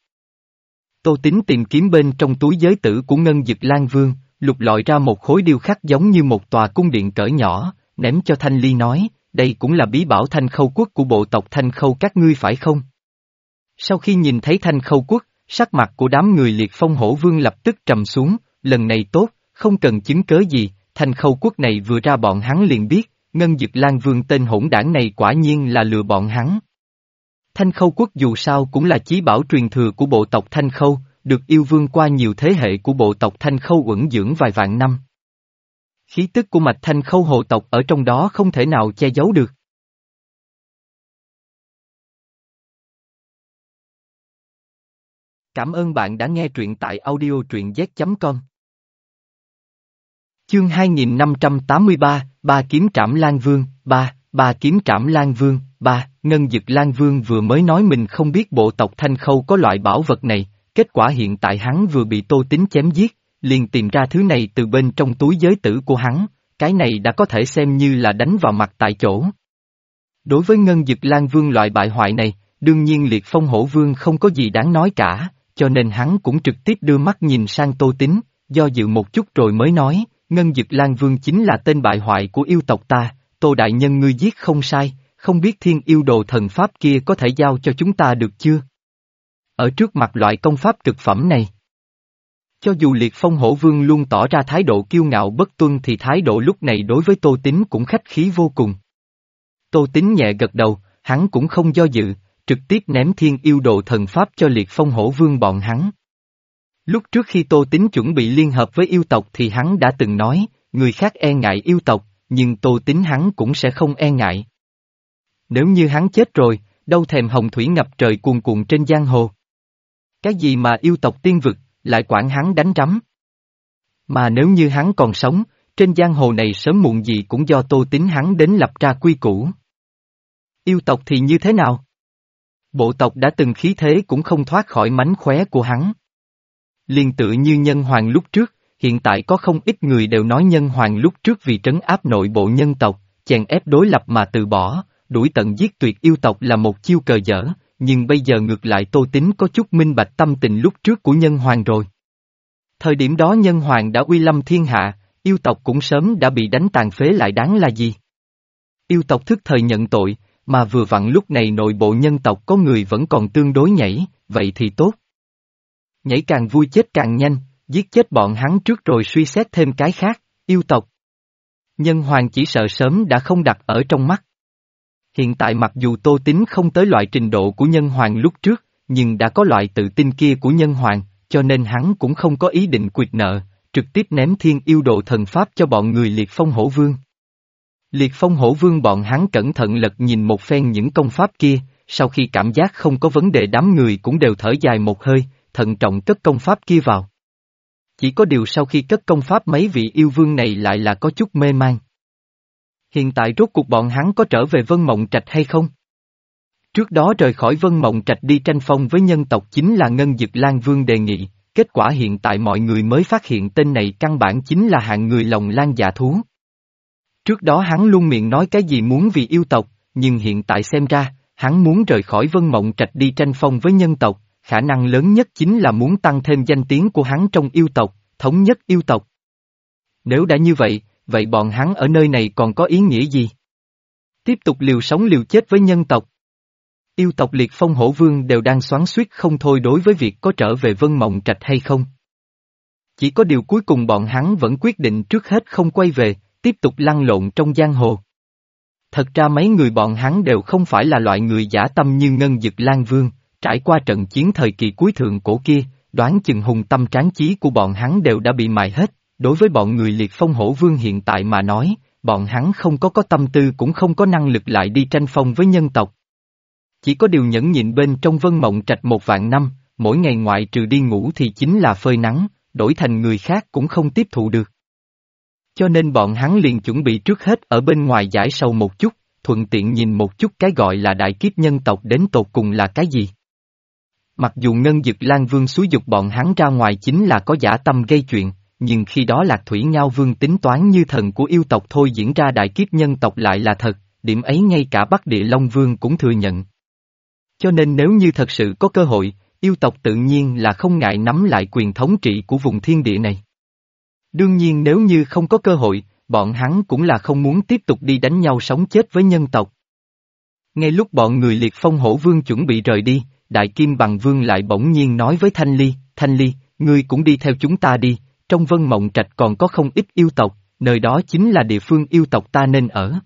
Tô Tín tìm kiếm bên trong túi giới tử của Ngân Dực Lang Vương, lục lọi ra một khối điêu khắc giống như một tòa cung điện cỡ nhỏ, ném cho Thanh Ly nói, đây cũng là bí bảo Thanh Khâu Quốc của bộ tộc Thanh Khâu các ngươi phải không? Sau khi nhìn thấy Thanh Khâu Quốc, sắc mặt của đám người Liệt Phong Hổ Vương lập tức trầm xuống, lần này tốt, không cần chứng cớ gì, Thanh Khâu Quốc này vừa ra bọn hắn liền biết, Ngân Dực Lang Vương tên hỗn đảng này quả nhiên là lừa bọn hắn. Thanh Khâu Quốc dù sao cũng là chí bảo truyền thừa của bộ tộc Thanh Khâu, được yêu vương qua nhiều thế hệ của bộ tộc Thanh Khâu uẩn dưỡng vài vạn năm. Khí tức của mạch Thanh Khâu hộ tộc ở trong đó không thể nào che giấu được. Cảm ơn bạn đã nghe truyện tại audio truyện z chấm com. Chương hai nghìn năm trăm tám mươi ba, Ba Kiếm Trảm Lang Vương, ba, Ba Kiếm Trảm Lang Vương, ba, Ngân Dực Lang Vương vừa mới nói mình không biết bộ tộc Thanh Khâu có loại bảo vật này, kết quả hiện tại hắn vừa bị Tô Tín chém giết, liền tìm ra thứ này từ bên trong túi giới tử của hắn, cái này đã có thể xem như là đánh vào mặt tại chỗ. Đối với Ngân Dực Lang Vương loại bại hoại này, đương nhiên Liệt Phong Hổ Vương không có gì đáng nói cả, cho nên hắn cũng trực tiếp đưa mắt nhìn sang Tô Tín, do dự một chút rồi mới nói, Ngân Dực Lan Vương chính là tên bại hoại của yêu tộc ta, Tô Đại Nhân ngươi giết không sai, không biết thiên yêu đồ thần pháp kia có thể giao cho chúng ta được chưa? Ở trước mặt loại công pháp cực phẩm này. Cho dù Liệt Phong Hổ Vương luôn tỏ ra thái độ kiêu ngạo bất tuân thì thái độ lúc này đối với Tô Tín cũng khách khí vô cùng. Tô Tín nhẹ gật đầu, hắn cũng không do dự, trực tiếp ném thiên yêu đồ thần pháp cho Liệt Phong Hổ Vương bọn hắn. Lúc trước khi Tô Tín chuẩn bị liên hợp với yêu tộc thì hắn đã từng nói, người khác e ngại yêu tộc, nhưng Tô Tín hắn cũng sẽ không e ngại. Nếu như hắn chết rồi, đâu thèm hồng thủy ngập trời cuồn cuộn trên giang hồ. Cái gì mà yêu tộc tiên vực, lại quản hắn đánh rắm. Mà nếu như hắn còn sống, trên giang hồ này sớm muộn gì cũng do Tô Tín hắn đến lập ra quy củ. Yêu tộc thì như thế nào? Bộ tộc đã từng khí thế cũng không thoát khỏi mánh khóe của hắn. Liên tự như Nhân Hoàng lúc trước, hiện tại có không ít người đều nói Nhân Hoàng lúc trước vì trấn áp nội bộ nhân tộc, chèn ép đối lập mà từ bỏ, đuổi tận giết tuyệt yêu tộc là một chiêu cờ dở, nhưng bây giờ ngược lại Tô Tín có chút minh bạch tâm tình lúc trước của Nhân Hoàng rồi. Thời điểm đó Nhân Hoàng đã uy lâm thiên hạ, yêu tộc cũng sớm đã bị đánh tàn phế lại đáng là gì? Yêu tộc thức thời nhận tội, mà vừa vặn lúc này nội bộ nhân tộc có người vẫn còn tương đối nhảy, vậy thì tốt. Nhảy càng vui chết càng nhanh, giết chết bọn hắn trước rồi suy xét thêm cái khác, yêu tộc. Nhân Hoàng chỉ sợ sớm đã không đặt ở trong mắt. Hiện tại mặc dù Tô Tín không tới loại trình độ của Nhân Hoàng lúc trước, nhưng đã có loại tự tin kia của Nhân Hoàng, cho nên hắn cũng không có ý định quyệt nợ, trực tiếp ném thiên yêu độ thần pháp cho bọn người Liệt Phong Hổ Vương. Liệt Phong Hổ Vương bọn hắn cẩn thận lật nhìn một phen những công pháp kia, sau khi cảm giác không có vấn đề đám người cũng đều thở dài một hơi, thận trọng cất công pháp kia vào. Chỉ có điều sau khi cất công pháp mấy vị yêu vương này lại là có chút mê man. Hiện tại rốt cuộc bọn hắn có trở về Vân Mộng Trạch hay không? Trước đó rời khỏi Vân Mộng Trạch đi tranh phong với nhân tộc chính là Ngân Dực Lan Vương đề nghị, kết quả hiện tại mọi người mới phát hiện tên này căn bản chính là hạng người lòng lan dạ thú. Trước đó hắn luôn miệng nói cái gì muốn vì yêu tộc, nhưng hiện tại xem ra, hắn muốn rời khỏi Vân Mộng Trạch đi tranh phong với nhân tộc, khả năng lớn nhất chính là muốn tăng thêm danh tiếng của hắn trong yêu tộc, thống nhất yêu tộc. Nếu đã như vậy, vậy bọn hắn ở nơi này còn có ý nghĩa gì? Tiếp tục liều sống liều chết với nhân tộc. Yêu tộc Liệt Phong Hổ Vương đều đang xoắn xuýt không thôi đối với việc có trở về Vân Mộng Trạch hay không. Chỉ có điều cuối cùng bọn hắn vẫn quyết định trước hết không quay về, tiếp tục lăn lộn trong giang hồ. Thật ra mấy người bọn hắn đều không phải là loại người dã tâm như Ngân Dực Lan Vương, trải qua trận chiến thời kỳ cuối thượng cổ kia, đoán chừng hùng tâm tráng chí của bọn hắn đều đã bị mài hết, đối với bọn người Liệt Phong Hổ Vương hiện tại mà nói, bọn hắn không có có tâm tư cũng không có năng lực lại đi tranh phong với nhân tộc. Chỉ có điều nhẫn nhịn bên trong Vân Mộng Trạch một vạn năm, mỗi ngày ngoại trừ đi ngủ thì chính là phơi nắng, đổi thành người khác cũng không tiếp thụ được. Cho nên bọn hắn liền chuẩn bị trước hết ở bên ngoài giải sầu một chút, thuận tiện nhìn một chút cái gọi là đại kiếp nhân tộc đến tột cùng là cái gì. Mặc dù Ngân Dực Lan Vương xúi dục bọn hắn ra ngoài chính là có dã tâm gây chuyện, nhưng khi đó Lạc Thủy Ngao Vương tính toán như thần của yêu tộc thôi diễn ra đại kiếp nhân tộc lại là thật, điểm ấy ngay cả Bắc Địa Long Vương cũng thừa nhận. Cho nên nếu như thật sự có cơ hội, yêu tộc tự nhiên là không ngại nắm lại quyền thống trị của vùng thiên địa này. Đương nhiên nếu như không có cơ hội, bọn hắn cũng là không muốn tiếp tục đi đánh nhau sống chết với nhân tộc. Ngay lúc bọn người Liệt Phong Hổ Vương chuẩn bị rời đi, Đại Kim Bằng Vương lại bỗng nhiên nói với Thanh Ly, Thanh Ly, ngươi cũng đi theo chúng ta đi, trong Vân Mộng Trạch còn có không ít yêu tộc, nơi đó chính là địa phương yêu tộc ta nên ở.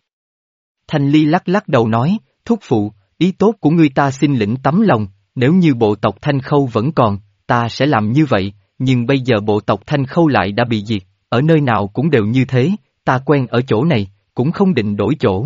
Thanh Ly lắc lắc đầu nói, thúc phụ, ý tốt của ngươi ta xin lĩnh tấm lòng, nếu như bộ tộc Thanh Khâu vẫn còn, ta sẽ làm như vậy, nhưng bây giờ bộ tộc Thanh Khâu lại đã bị diệt, ở nơi nào cũng đều như thế, ta quen ở chỗ này, cũng không định đổi chỗ.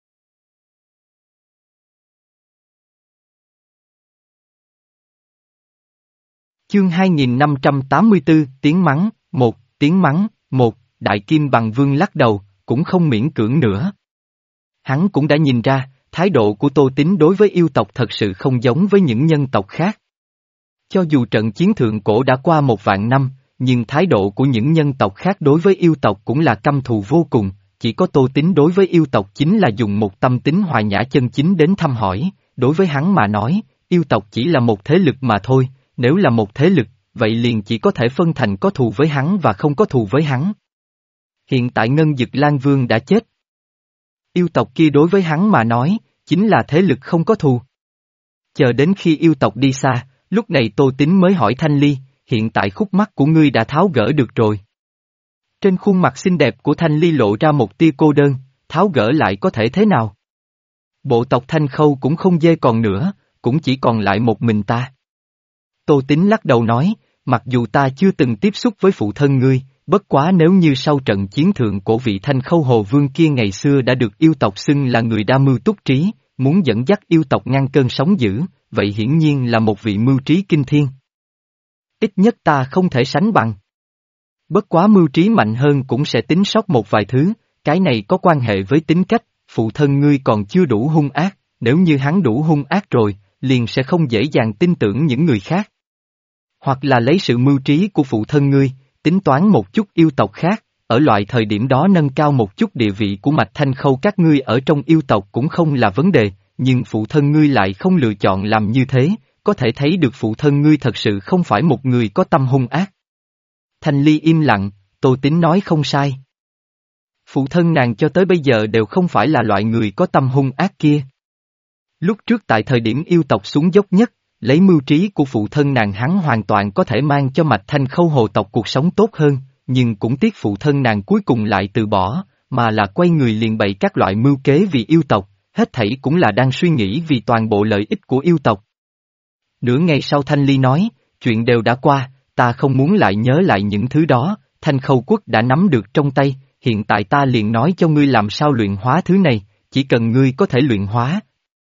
Chương hai nghìn năm trăm tám mươi tư, tiếng mắng, một, tiếng mắng, một, Đại Kim Bằng Vương lắc đầu, cũng không miễn cưỡng nữa. Hắn cũng đã nhìn ra, thái độ của Tô Tín đối với yêu tộc thật sự không giống với những nhân tộc khác. Cho dù trận chiến thượng cổ đã qua một vạn năm, nhưng thái độ của những nhân tộc khác đối với yêu tộc cũng là căm thù vô cùng, chỉ có Tô Tín đối với yêu tộc chính là dùng một tâm tính hòa nhã chân chính đến thăm hỏi, đối với hắn mà nói, yêu tộc chỉ là một thế lực mà thôi, Nếu là một thế lực, vậy liền chỉ có thể phân thành có thù với hắn và không có thù với hắn. Hiện tại Ngân Dực Lan Vương đã chết. Yêu tộc kia đối với hắn mà nói, chính là thế lực không có thù. Chờ đến khi yêu tộc đi xa, lúc này Tô Tín mới hỏi Thanh Ly, hiện tại khúc mắc của ngươi đã tháo gỡ được rồi. Trên khuôn mặt xinh đẹp của Thanh Ly lộ ra một tia cô đơn, tháo gỡ lại có thể thế nào? Bộ tộc Thanh Khâu cũng không dê còn nữa, cũng chỉ còn lại một mình ta. Tô Tín lắc đầu nói, mặc dù ta chưa từng tiếp xúc với phụ thân ngươi, bất quá nếu như sau trận chiến thượng cổ vị Thanh Khâu Hồ Vương kia ngày xưa đã được yêu tộc xưng là người đa mưu túc trí, muốn dẫn dắt yêu tộc ngăn cơn sóng dữ, vậy hiển nhiên là một vị mưu trí kinh thiên. Ít nhất ta không thể sánh bằng. Bất quá mưu trí mạnh hơn cũng sẽ tính sót một vài thứ, cái này có quan hệ với tính cách, phụ thân ngươi còn chưa đủ hung ác, nếu như hắn đủ hung ác rồi, liền sẽ không dễ dàng tin tưởng những người khác. Hoặc là lấy sự mưu trí của phụ thân ngươi, tính toán một chút yêu tộc khác, ở loại thời điểm đó nâng cao một chút địa vị của mạch Thanh Khâu các ngươi ở trong yêu tộc cũng không là vấn đề, nhưng phụ thân ngươi lại không lựa chọn làm như thế, có thể thấy được phụ thân ngươi thật sự không phải một người có tâm hung ác. Thanh Ly im lặng, Tô Tín nói không sai. Phụ thân nàng cho tới bây giờ đều không phải là loại người có tâm hung ác kia. Lúc trước tại thời điểm yêu tộc xuống dốc nhất, lấy mưu trí của phụ thân nàng hắn hoàn toàn có thể mang cho mạch Thanh Khâu hồ tộc cuộc sống tốt hơn, nhưng cũng tiếc phụ thân nàng cuối cùng lại từ bỏ, mà là quay người liền bày các loại mưu kế vì yêu tộc, hết thảy cũng là đang suy nghĩ vì toàn bộ lợi ích của yêu tộc. Nửa ngày sau Thanh Ly nói, chuyện đều đã qua, ta không muốn lại nhớ lại những thứ đó, Thanh Khâu quốc đã nắm được trong tay, hiện tại ta liền nói cho ngươi làm sao luyện hóa thứ này, chỉ cần ngươi có thể luyện hóa.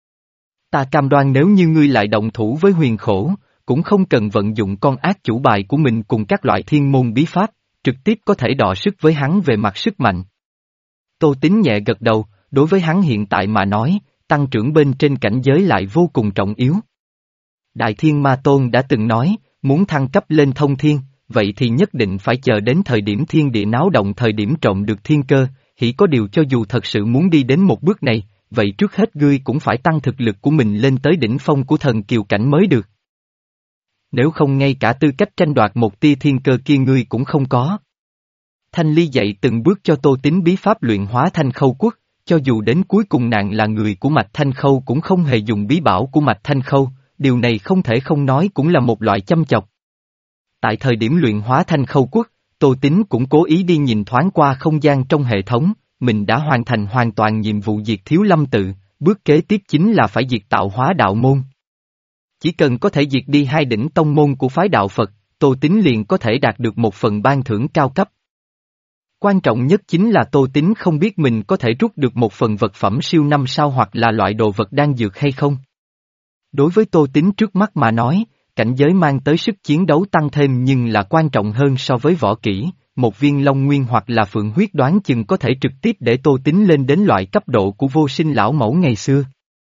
Ta cam đoan nếu như ngươi lại động thủ với huyền khổ, cũng không cần vận dụng con ác chủ bài của mình cùng các loại thiên môn bí pháp, trực tiếp có thể đọ sức với hắn về mặt sức mạnh. Tô Tín nhẹ gật đầu, đối với hắn hiện tại mà nói, tăng trưởng bên trên cảnh giới lại vô cùng trọng yếu. Đại Thiên Ma Tôn đã từng nói, muốn thăng cấp lên thông thiên, vậy thì nhất định phải chờ đến thời điểm thiên địa náo động thời điểm trộm được thiên cơ, hỉ có điều cho dù thật sự muốn đi đến một bước này, vậy trước hết ngươi cũng phải tăng thực lực của mình lên tới đỉnh phong của thần kiều cảnh mới được. Nếu không ngay cả tư cách tranh đoạt một tia thiên cơ kia ngươi cũng không có. Thanh Ly dạy từng bước cho Tô Tín bí pháp luyện hóa Thanh Khâu quốc, cho dù đến cuối cùng nàng là người của mạch Thanh Khâu cũng không hề dùng bí bảo của mạch Thanh Khâu, điều này không thể không nói cũng là một loại châm chọc. Tại thời điểm luyện hóa Thanh Khâu quốc, Tô Tín cũng cố ý đi nhìn thoáng qua không gian trong hệ thống, mình đã hoàn thành hoàn toàn nhiệm vụ diệt Thiếu Lâm tự, bước kế tiếp chính là phải diệt Tạo Hóa đạo môn. Chỉ cần có thể diệt đi hai đỉnh tông môn của phái đạo Phật, Tô Tín liền có thể đạt được một phần ban thưởng cao cấp. Quan trọng nhất chính là Tô Tín không biết mình có thể rút được một phần vật phẩm siêu năm sao hoặc là loại đồ vật đan dược hay không. Đối với Tô Tín trước mắt mà nói, cảnh giới mang tới sức chiến đấu tăng thêm nhưng là quan trọng hơn so với võ kỹ, một viên long nguyên hoặc là phượng huyết đoán chừng có thể trực tiếp để Tô Tín lên đến loại cấp độ của vô sinh lão mẫu ngày xưa.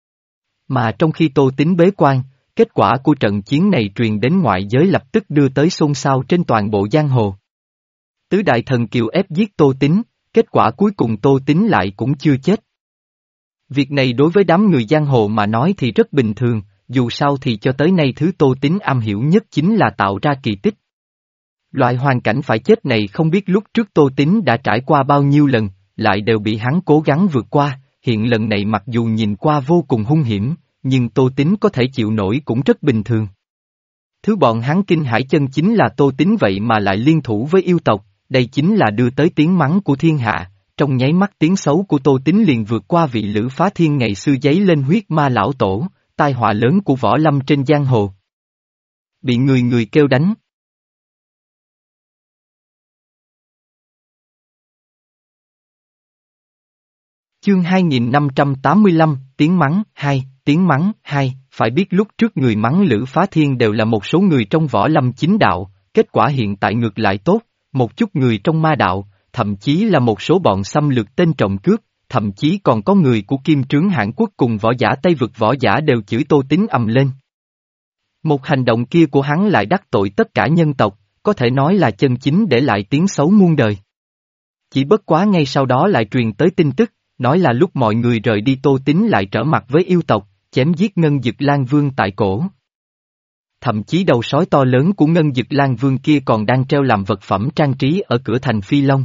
Mà trong khi Tô Tín bế quan, kết quả của trận chiến này truyền đến ngoại giới lập tức đưa tới xôn xao trên toàn bộ giang hồ. Tứ đại thần kiều ép giết Tô Tín, kết quả cuối cùng Tô Tín lại cũng chưa chết. Việc này đối với đám người giang hồ mà nói thì rất bình thường, dù sao thì cho tới nay thứ Tô Tín am hiểu nhất chính là tạo ra kỳ tích. Loại hoàn cảnh phải chết này không biết lúc trước Tô Tín đã trải qua bao nhiêu lần, lại đều bị hắn cố gắng vượt qua, hiện lần này mặc dù nhìn qua vô cùng hung hiểm, nhưng Tô Tín có thể chịu nổi cũng rất bình thường. Thứ bọn hắn kinh hãi chân chính là Tô Tín vậy mà lại liên thủ với yêu tộc, đây chính là đưa tới tiếng mắng của thiên hạ, trong nháy mắt tiếng xấu của Tô Tín liền vượt qua vị Lữ Phá Thiên ngày xưa giấy lên huyết ma lão tổ, tai họa lớn của võ lâm trên giang hồ. Bị người người kêu đánh. Chương hai nghìn năm trăm tám mươi lăm, tiếng mắng, hai, tiếng mắng, hai, phải biết lúc trước người mắng Lữ Phá Thiên đều là một số người trong võ lâm chính đạo, kết quả hiện tại ngược lại tốt, một chút người trong ma đạo, thậm chí là một số bọn xâm lược tên trộm cướp, thậm chí còn có người của Kim Trướng Hãn Quốc cùng võ giả Tây vực võ giả đều chửi Tô Tín ầm lên. Một hành động kia của hắn lại đắc tội tất cả nhân tộc, có thể nói là chân chính để lại tiếng xấu muôn đời. Chỉ bất quá ngay sau đó lại truyền tới tin tức, nói là lúc mọi người rời đi Tô Tín lại trở mặt với yêu tộc, chém giết Ngân Dực Lan Vương tại cổ. thậm chí đầu sói to lớn của Ngân Dực Lang Vương kia còn đang treo làm vật phẩm trang trí ở cửa thành Phi Long.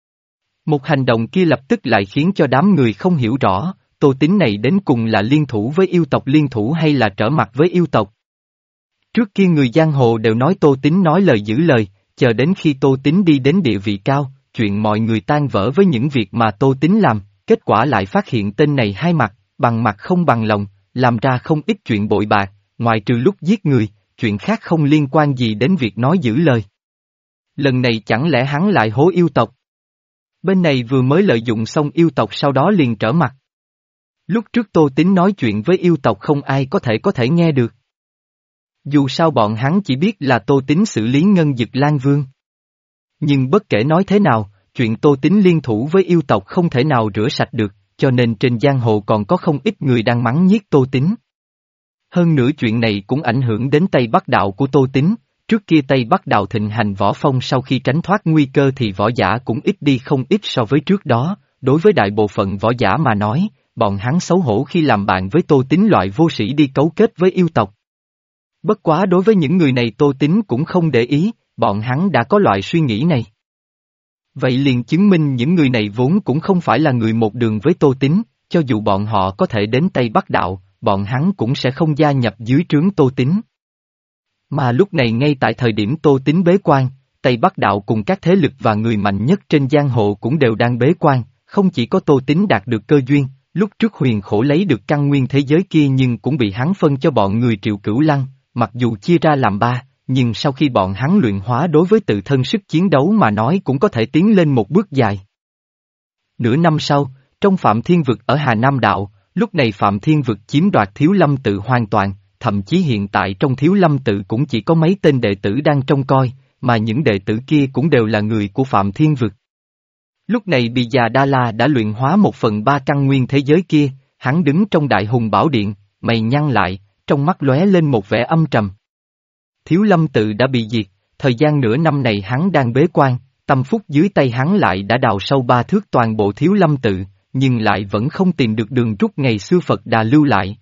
Một hành động kia lập tức lại khiến cho đám người không hiểu rõ, Tô Tín này đến cùng là liên thủ với yêu tộc liên thủ hay là trở mặt với yêu tộc. Trước kia người giang hồ đều nói Tô Tín nói lời giữ lời, chờ đến khi Tô Tín đi đến địa vị cao, chuyện mọi người tan vỡ với những việc mà Tô Tín làm, kết quả lại phát hiện tên này hai mặt, bằng mặt không bằng lòng, làm ra không ít chuyện bội bạc, ngoại trừ lúc giết người, chuyện khác không liên quan gì đến việc nói giữ lời. Lần này chẳng lẽ hắn lại hố yêu tộc? Bên này vừa mới lợi dụng xong yêu tộc sau đó liền trở mặt. Lúc trước Tô Tín nói chuyện với yêu tộc không ai có thể có thể nghe được. Dù sao bọn hắn chỉ biết là Tô Tín xử lý Ngân Dực Lang Vương. Nhưng bất kể nói thế nào, chuyện Tô Tín liên thủ với yêu tộc không thể nào rửa sạch được, cho nên trên giang hồ còn có không ít người đang mắng nhiếc Tô Tín. Hơn nữa chuyện này cũng ảnh hưởng đến Tây Bắc Đạo của Tô Tín, trước kia Tây Bắc Đạo thịnh hành võ phong sau khi tránh thoát nguy cơ thì võ giả cũng ít đi không ít so với trước đó, đối với đại bộ phận võ giả mà nói, bọn hắn xấu hổ khi làm bạn với Tô Tín loại vô sĩ đi cấu kết với yêu tộc. Bất quá đối với những người này Tô Tín cũng không để ý, bọn hắn đã có loại suy nghĩ này. Vậy liền chứng minh những người này vốn cũng không phải là người một đường với Tô Tín, cho dù bọn họ có thể đến Tây Bắc Đạo, bọn hắn cũng sẽ không gia nhập dưới trướng Tô Tín. Mà lúc này ngay tại thời điểm Tô Tín bế quan, Tây Bắc Đạo cùng các thế lực và người mạnh nhất trên giang hồ cũng đều đang bế quan, không chỉ có Tô Tín đạt được cơ duyên, lúc trước Huyền Khổ lấy được căn nguyên thế giới kia nhưng cũng bị hắn phân cho bọn người Triệu Cửu Lăng, mặc dù chia ra làm ba, nhưng sau khi bọn hắn luyện hóa đối với tự thân sức chiến đấu mà nói cũng có thể tiến lên một bước dài. Nửa năm sau, trong Phạm Thiên Vực ở Hà Nam Đạo, lúc này Phạm Thiên Vực chiếm đoạt Thiếu Lâm Tự hoàn toàn, thậm chí hiện tại trong Thiếu Lâm Tự cũng chỉ có mấy tên đệ tử đang trông coi, mà những đệ tử kia cũng đều là người của Phạm Thiên Vực. Lúc này Bì Già Đa La đã luyện hóa một phần ba căn nguyên thế giới kia, hắn đứng trong Đại Hùng Bảo Điện, mày nhăn lại, trong mắt lóe lên một vẻ âm trầm. Thiếu Lâm Tự đã bị diệt, thời gian nửa năm này hắn đang bế quan, tâm phúc dưới tay hắn lại đã đào sâu ba thước toàn bộ Thiếu Lâm Tự, nhưng lại vẫn không tìm được đường rút ngày xưa Phật Đà lưu lại.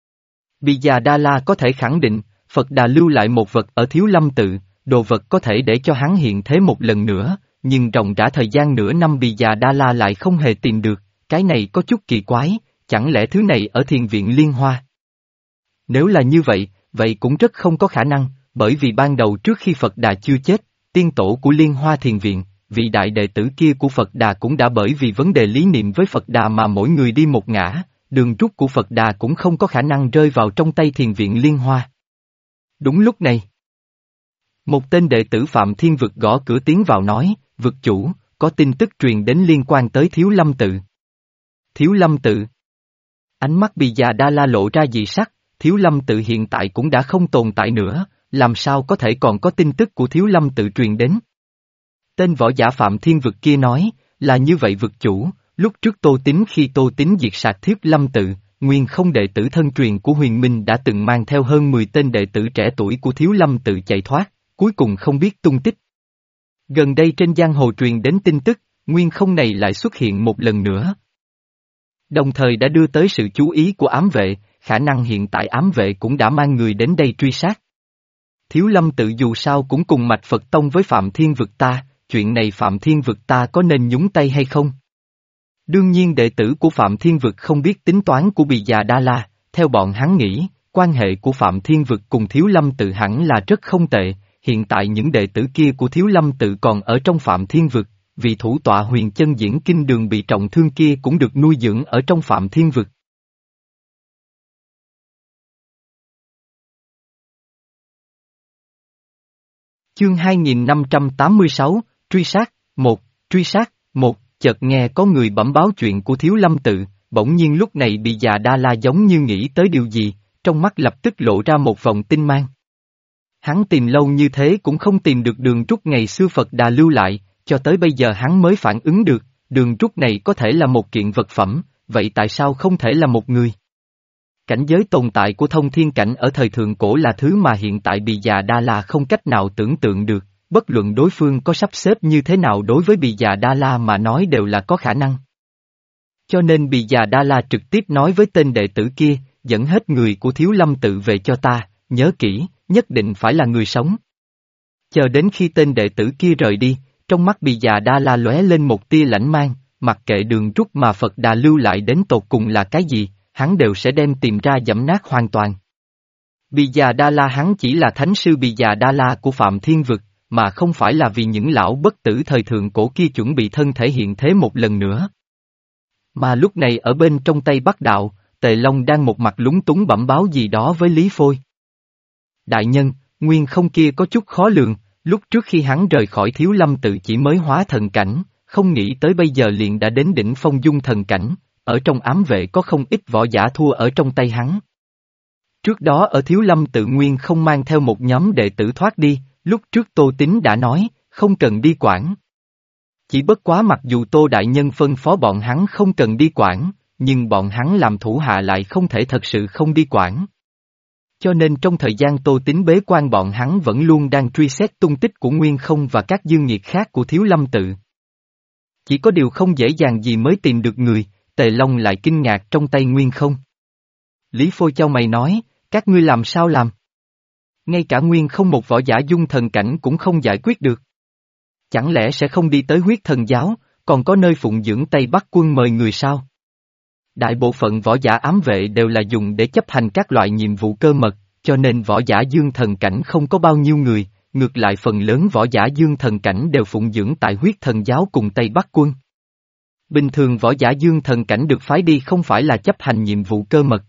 Bì Già Đa La có thể khẳng định, Phật Đà lưu lại một vật ở Thiếu Lâm Tự, đồ vật có thể để cho hắn hiện thế một lần nữa, nhưng ròng rã thời gian nửa năm Bì Già Đa La lại không hề tìm được, cái này có chút kỳ quái, chẳng lẽ thứ này ở Thiền Viện Liên Hoa? Nếu là như vậy, vậy cũng rất không có khả năng, bởi vì ban đầu trước khi Phật Đà chưa chết, tiên tổ của Liên Hoa Thiền Viện, vị đại đệ tử kia của Phật Đà cũng đã bởi vì vấn đề lý niệm với Phật Đà mà mỗi người đi một ngã, đường rút của Phật Đà cũng không có khả năng rơi vào trong tay Thiền Viện Liên Hoa. Đúng lúc này, một tên đệ tử Phạm Thiên Vực gõ cửa tiến vào nói, vực chủ, có tin tức truyền đến liên quan tới Thiếu Lâm Tự. Thiếu Lâm Tự. Ánh mắt Bì Già Đa La lộ ra dị sắc, Thiếu Lâm Tự hiện tại cũng đã không tồn tại nữa, làm sao có thể còn có tin tức của Thiếu Lâm Tự truyền đến. Tên võ giả Phạm Thiên Vực kia nói, là như vậy vực chủ, lúc trước Tô Tín khi Tô Tín diệt sạch Thiếu Lâm Tự, nguyên không đệ tử thân truyền của Huyền Minh đã từng mang theo hơn mười tên đệ tử trẻ tuổi của Thiếu Lâm Tự chạy thoát, cuối cùng không biết tung tích. Gần đây trên giang hồ truyền đến tin tức, nguyên không này lại xuất hiện một lần nữa. Đồng thời đã đưa tới sự chú ý của ám vệ, khả năng hiện tại ám vệ cũng đã mang người đến đây truy sát. Thiếu Lâm Tự dù sao cũng cùng mạch Phật Tông với Phạm Thiên Vực ta, chuyện này Phạm Thiên Vực ta có nên nhúng tay hay không? Đương nhiên đệ tử của Phạm Thiên Vực không biết tính toán của Bì Già Đa La, theo bọn hắn nghĩ, quan hệ của Phạm Thiên Vực cùng Thiếu Lâm Tự hẳn là rất không tệ, hiện tại những đệ tử kia của Thiếu Lâm Tự còn ở trong Phạm Thiên Vực, vì thủ tọa Huyền Chân Diễn Kinh Đường bị trọng thương kia cũng được nuôi dưỡng ở trong Phạm Thiên Vực. Chương hai nghìn năm trăm tám mươi sáu, Truy sát, một, Truy sát, một, chợt nghe có người bẩm báo chuyện của Thiếu Lâm Tự, bỗng nhiên lúc này Bì Già Đa La giống như nghĩ tới điều gì, trong mắt lập tức lộ ra một vòng tinh mang. Hắn tìm lâu như thế cũng không tìm được đường rút ngày xưa Phật Đà lưu lại, cho tới bây giờ hắn mới phản ứng được, đường rút này có thể là một kiện vật phẩm, vậy tại sao không thể là một người? Cảnh giới tồn tại của thông thiên cảnh ở thời thượng cổ là thứ mà hiện tại Bì Già Đa La không cách nào tưởng tượng được, bất luận đối phương có sắp xếp như thế nào đối với Bì Già Đa La mà nói đều là có khả năng. Cho nên Bì Già Đa La trực tiếp nói với tên đệ tử kia, dẫn hết người của Thiếu Lâm Tự về cho ta, nhớ kỹ, nhất định phải là người sống. Chờ đến khi tên đệ tử kia rời đi, trong mắt Bì Già Đa La lóe lên một tia lãnh mang, mặc kệ đường rút mà Phật Đà lưu lại đến tột cùng là cái gì, hắn đều sẽ đem tìm ra dẫm nát hoàn toàn. Bì Già Đa La hắn chỉ là thánh sư Bì Già Đa La của Phạm Thiên Vực, mà không phải là vì những lão bất tử thời thượng cổ kia chuẩn bị thân thể hiện thế một lần nữa. Mà lúc này ở bên trong Tây Bắc Đạo, Tề Long đang một mặt lúng túng bẩm báo gì đó với Lý Phôi. Đại nhân, nguyên không kia có chút khó lường, lúc trước khi hắn rời khỏi Thiếu Lâm tự chỉ mới hóa thần cảnh, không nghĩ tới bây giờ liền đã đến đỉnh phong dung thần cảnh, ở trong ám vệ có không ít võ giả thua ở trong tay hắn. Trước đó ở Thiếu Lâm tự nguyên không mang theo một nhóm đệ tử thoát đi, lúc trước Tô Tín đã nói, không cần đi quản. Chỉ bất quá mặc dù Tô Đại Nhân phân phó bọn hắn không cần đi quản, nhưng bọn hắn làm thủ hạ lại không thể thật sự không đi quản. Cho nên trong thời gian Tô Tín bế quan bọn hắn vẫn luôn đang truy xét tung tích của Nguyên Không và các dương nghiệt khác của Thiếu Lâm tự. Chỉ có điều không dễ dàng gì mới tìm được người, Tề Long lại kinh ngạc trong tay Nguyên Không. Lý Phôi chau mày nói, các ngươi làm sao làm? Ngay cả Nguyên Không một võ giả dung thần cảnh cũng không giải quyết được. Chẳng lẽ sẽ không đi tới huyết thần giáo, còn có nơi phụng dưỡng Tây Bắc quân mời người sao? Đại bộ phận võ giả ám vệ đều là dùng để chấp hành các loại nhiệm vụ cơ mật, cho nên võ giả dương thần cảnh không có bao nhiêu người, ngược lại phần lớn võ giả dương thần cảnh đều phụng dưỡng tại huyết thần giáo cùng Tây Bắc quân. Bình thường võ giả dương thần cảnh được phái đi không phải là chấp hành nhiệm vụ cơ mật,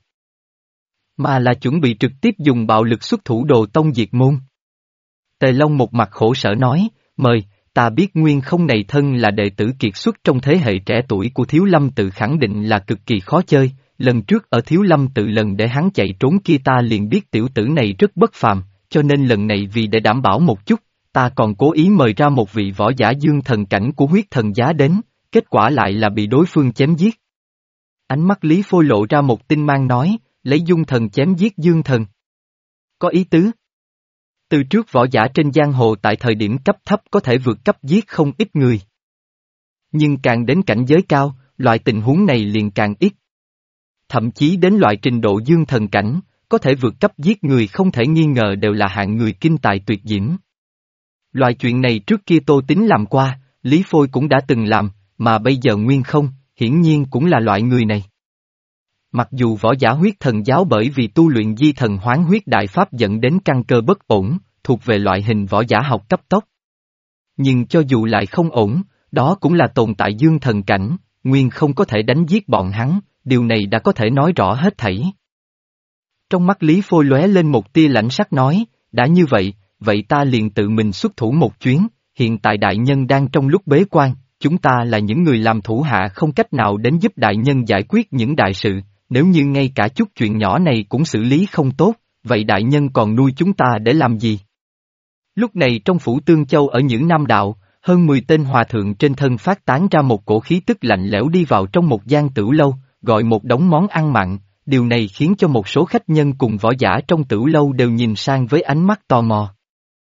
mà là chuẩn bị trực tiếp dùng bạo lực xuất thủ đồ tông diệt môn. Tề Long một mặt khổ sở nói, mời, ta biết Nguyên Không này thân là đệ tử kiệt xuất trong thế hệ trẻ tuổi của Thiếu Lâm tự khẳng định là cực kỳ khó chơi, lần trước ở Thiếu Lâm tự lần để hắn chạy trốn kia ta liền biết tiểu tử này rất bất phàm, cho nên lần này vì để đảm bảo một chút, ta còn cố ý mời ra một vị võ giả dương thần cảnh của huyết thần giá đến, kết quả lại là bị đối phương chém giết. Ánh mắt Lý Phôi lộ ra một tinh mang nói, lấy dung thần chém giết dương thần. Có ý tứ. Từ trước võ giả trên giang hồ tại thời điểm cấp thấp có thể vượt cấp giết không ít người. Nhưng càng đến cảnh giới cao, loại tình huống này liền càng ít. Thậm chí đến loại trình độ dương thần cảnh, có thể vượt cấp giết người không thể nghi ngờ đều là hạng người kinh tài tuyệt diễm. Loại chuyện này trước kia Tô Tín làm qua, Lý Phôi cũng đã từng làm, mà bây giờ Nguyên Không, hiển nhiên cũng là loại người này. Mặc dù võ giả huyết thần giáo bởi vì tu luyện di thần hoán huyết đại pháp dẫn đến căn cơ bất ổn, thuộc về loại hình võ giả học cấp tốc. Nhưng cho dù lại không ổn, đó cũng là tồn tại dương thần cảnh, Nguyên Không có thể đánh giết bọn hắn, điều này đã có thể nói rõ hết thảy. Trong mắt Lý Phôi lóe lên một tia lãnh sắc nói, đã như vậy, vậy ta liền tự mình xuất thủ một chuyến, hiện tại đại nhân đang trong lúc bế quan, chúng ta là những người làm thủ hạ không cách nào đến giúp đại nhân giải quyết những đại sự, nếu như ngay cả chút chuyện nhỏ này cũng xử lý không tốt, vậy đại nhân còn nuôi chúng ta để làm gì? Lúc này trong phủ Tương Châu ở những Nam Đạo, hơn mười tên hòa thượng trên thân phát tán ra một cổ khí tức lạnh lẽo đi vào trong một gian tửu lâu, gọi một đống món ăn mặn, điều này khiến cho một số khách nhân cùng võ giả trong tửu lâu đều nhìn sang với ánh mắt tò mò.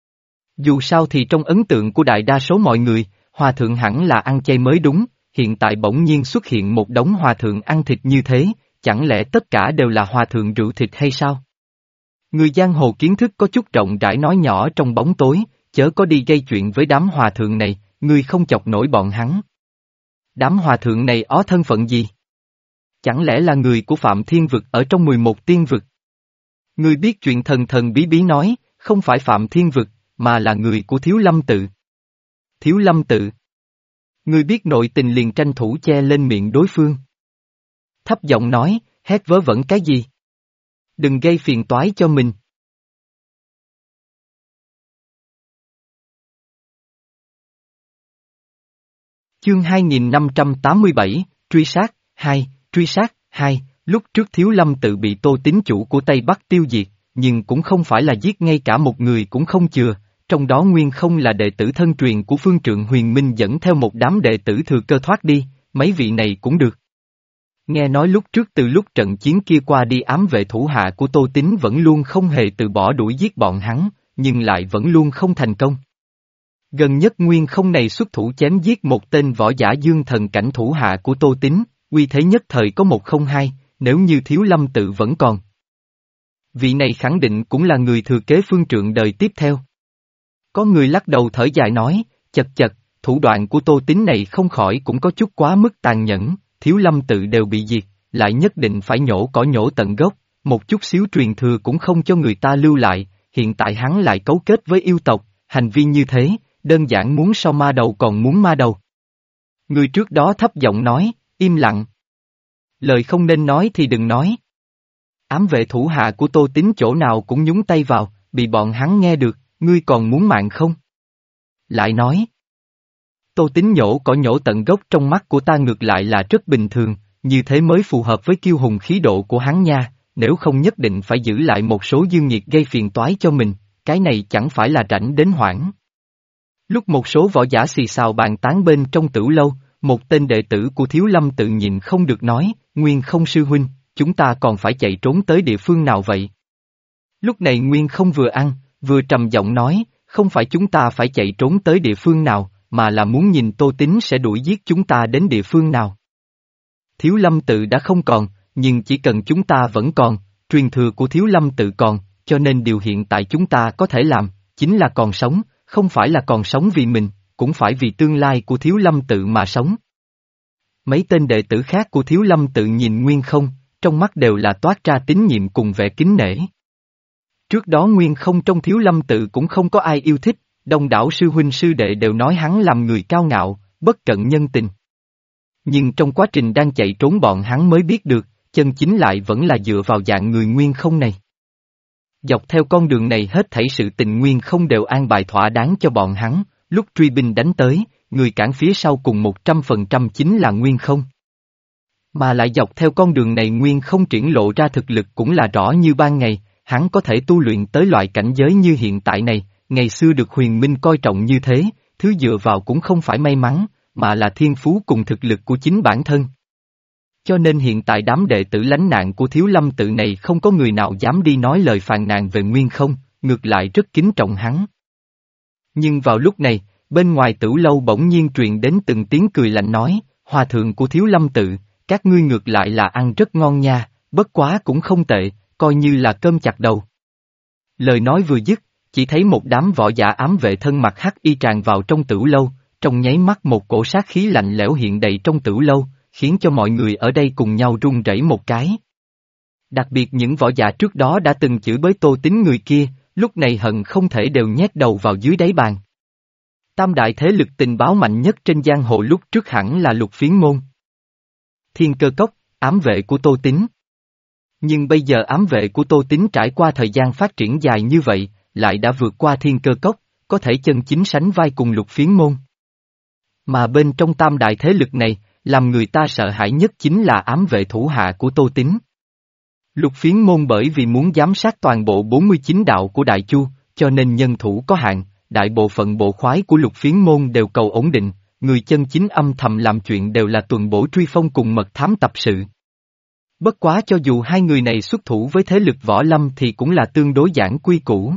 Dù sao thì trong ấn tượng của đại đa số mọi người, hòa thượng hẳn là ăn chay mới đúng, hiện tại bỗng nhiên xuất hiện một đống hòa thượng ăn thịt như thế, chẳng lẽ tất cả đều là hòa thượng rượu thịt hay sao? Người giang hồ kiến thức có chút rộng rãi nói nhỏ trong bóng tối, chớ có đi gây chuyện với đám hòa thượng này, ngươi không chọc nổi bọn hắn. Đám hòa thượng này ó thân phận gì? Chẳng lẽ là người của Phạm Thiên Vực ở trong mười một tiên vực? Ngươi biết chuyện thần thần bí bí nói, không phải Phạm Thiên Vực, mà là người của Thiếu Lâm tự. Thiếu Lâm tự. Ngươi biết nội tình liền tranh thủ che lên miệng đối phương. Thấp giọng nói, hét vớ vẩn cái gì? Đừng gây phiền toái cho mình. Chương hai nghìn năm trăm tám mươi bảy, Truy sát, hai, Truy sát, hai, lúc trước Thiếu Lâm tự bị Tô Tín chủ của Tây Bắc tiêu diệt, nhưng cũng không phải là giết ngay cả một người cũng không chừa, trong đó Nguyên Không là đệ tử thân truyền của Phương Trượng Huyền Minh dẫn theo một đám đệ tử thừa cơ thoát đi, mấy vị này cũng được. Nghe nói lúc trước từ lúc trận chiến kia qua đi ám vệ thủ hạ của Tô Tín vẫn luôn không hề từ bỏ đuổi giết bọn hắn, nhưng lại vẫn luôn không thành công. Gần nhất Nguyên Không này xuất thủ chém giết một tên võ giả dương thần cảnh thủ hạ của Tô Tín, uy thế nhất thời có một không hai, nếu như Thiếu Lâm tự vẫn còn. Vị này khẳng định cũng là người thừa kế Phương Trượng đời tiếp theo. Có người lắc đầu thở dài nói, chật chật, thủ đoạn của Tô Tín này không khỏi cũng có chút quá mức tàn nhẫn, Thiếu Lâm tự đều bị diệt, lại nhất định phải nhổ cỏ nhổ tận gốc, một chút xíu truyền thừa cũng không cho người ta lưu lại, hiện tại hắn lại cấu kết với yêu tộc, hành vi như thế, đơn giản muốn so ma đầu còn muốn ma đầu. Người trước đó thấp giọng nói, im lặng. Lời không nên nói thì đừng nói. Ám vệ thủ hạ của Tô Tín chỗ nào cũng nhúng tay vào, bị bọn hắn nghe được, ngươi còn muốn mạng không? Lại nói. Tô Tín nhổ cỏ nhổ tận gốc trong mắt của ta ngược lại là rất bình thường, như thế mới phù hợp với kiêu hùng khí độ của hắn nha, nếu không nhất định phải giữ lại một số dương nhiệt gây phiền toái cho mình, cái này chẳng phải là rảnh đến hoảng. Lúc một số võ giả xì xào bàn tán bên trong tử lâu, một tên đệ tử của Thiếu Lâm tự nhịn không được nói, Nguyên Không sư huynh, chúng ta còn phải chạy trốn tới địa phương nào vậy? Lúc này Nguyên Không vừa ăn, vừa trầm giọng nói, không phải chúng ta phải chạy trốn tới địa phương nào, mà là muốn nhìn Tô Tín sẽ đuổi giết chúng ta đến địa phương nào. Thiếu Lâm tự đã không còn, nhưng chỉ cần chúng ta vẫn còn, truyền thừa của Thiếu Lâm tự còn, cho nên điều hiện tại chúng ta có thể làm, chính là còn sống, không phải là còn sống vì mình, cũng phải vì tương lai của Thiếu Lâm tự mà sống. Mấy tên đệ tử khác của Thiếu Lâm tự nhìn Nguyên Không, trong mắt đều là toát ra tín nhiệm cùng vẻ kính nể. Trước đó Nguyên Không trong Thiếu Lâm tự cũng không có ai yêu thích, đông đảo sư huynh sư đệ đều nói hắn làm người cao ngạo, bất cận nhân tình. Nhưng trong quá trình đang chạy trốn bọn hắn mới biết được, chân chính lại vẫn là dựa vào dạng người Nguyên Không này. Dọc theo con đường này hết thảy sự tình Nguyên Không đều an bài thỏa đáng cho bọn hắn, lúc truy binh đánh tới, người cản phía sau cùng một trăm phần trăm chính là Nguyên Không. Mà lại dọc theo con đường này Nguyên Không triển lộ ra thực lực cũng là rõ như ban ngày, hắn có thể tu luyện tới loại cảnh giới như hiện tại này, ngày xưa được Huyền Minh coi trọng như thế, thứ dựa vào cũng không phải may mắn, mà là thiên phú cùng thực lực của chính bản thân. Cho nên hiện tại đám đệ tử lánh nạn của Thiếu Lâm tự này không có người nào dám đi nói lời phàn nàn về Nguyên Không, ngược lại rất kính trọng hắn. Nhưng vào lúc này, bên ngoài tử lâu bỗng nhiên truyền đến từng tiếng cười lạnh nói, hòa thượng của Thiếu Lâm tự, các ngươi ngược lại là ăn rất ngon nha, bất quá cũng không tệ, coi như là cơm chặt đầu. Lời nói vừa dứt, chỉ thấy một đám võ giả ám vệ thân mặc hắc y tràn vào trong tử lâu, trong nháy mắt một cổ sát khí lạnh lẽo hiện đầy trong tử lâu, khiến cho mọi người ở đây cùng nhau run rẩy một cái. Đặc biệt những võ giả trước đó đã từng chửi bới Tô Tín người kia, lúc này hận không thể đều nhét đầu vào dưới đáy bàn. Tam đại thế lực tình báo mạnh nhất trên giang hồ lúc trước hẳn là Lục Phiến Môn, Thiên Cơ Cốc, ám vệ của Tô Tín. Nhưng bây giờ ám vệ của Tô Tín trải qua thời gian phát triển dài như vậy, lại đã vượt qua Thiên Cơ Cốc, có thể chân chính sánh vai cùng Lục Phiến Môn. Mà bên trong tam đại thế lực này, làm người ta sợ hãi nhất chính là ám vệ thủ hạ của Tô Tín. Lục Phiến Môn bởi vì muốn giám sát toàn bộ bốn mươi chín đạo của Đại Chu, cho nên nhân thủ có hạn, đại bộ phận bộ khoái của Lục Phiến Môn đều cầu ổn định, người chân chính âm thầm làm chuyện đều là tuần bổ truy phong cùng mật thám tập sự. Bất quá cho dù hai người này xuất thủ với thế lực võ lâm thì cũng là tương đối giản quy củ.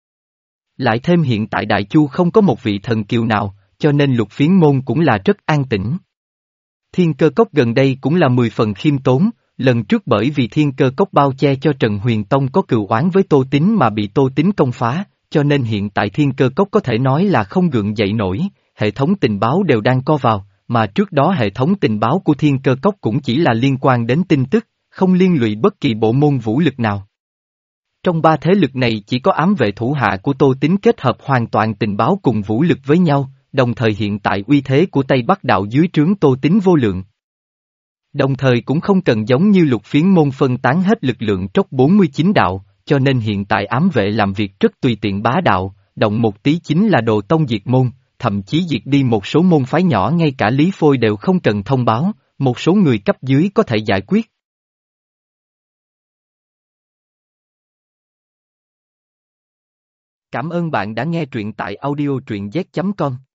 Lại thêm hiện tại Đại Chu không có một vị thần kiều nào, cho nên Lục Phiến Môn cũng là rất an tĩnh. Thiên Cơ Cốc gần đây cũng là mười phần khiêm tốn, lần trước bởi vì Thiên Cơ Cốc bao che cho Trần Huyền Tông có cừu oán với Tô Tín mà bị Tô Tín công phá, cho nên hiện tại Thiên Cơ Cốc có thể nói là không gượng dậy nổi, hệ thống tình báo đều đang co vào, mà trước đó hệ thống tình báo của Thiên Cơ Cốc cũng chỉ là liên quan đến tin tức, không liên lụy bất kỳ bộ môn vũ lực nào. Trong ba thế lực này chỉ có ám vệ thủ hạ của Tô Tín kết hợp hoàn toàn tình báo cùng vũ lực với nhau, đồng thời hiện tại uy thế của Tây Bắc đạo dưới trướng Tô Tín vô lượng. Đồng thời cũng không cần giống như Lục Phiến Môn phân tán hết lực lượng tróc bốn mươi chín đạo, cho nên hiện tại ám vệ làm việc rất tùy tiện bá đạo, động một tí chính là đồ tông diệt môn, thậm chí diệt đi một số môn phái nhỏ ngay cả Lý Phôi đều không cần thông báo, một số người cấp dưới có thể giải quyết. Cảm ơn bạn đã nghe truyện tại audio truyện z chấm com.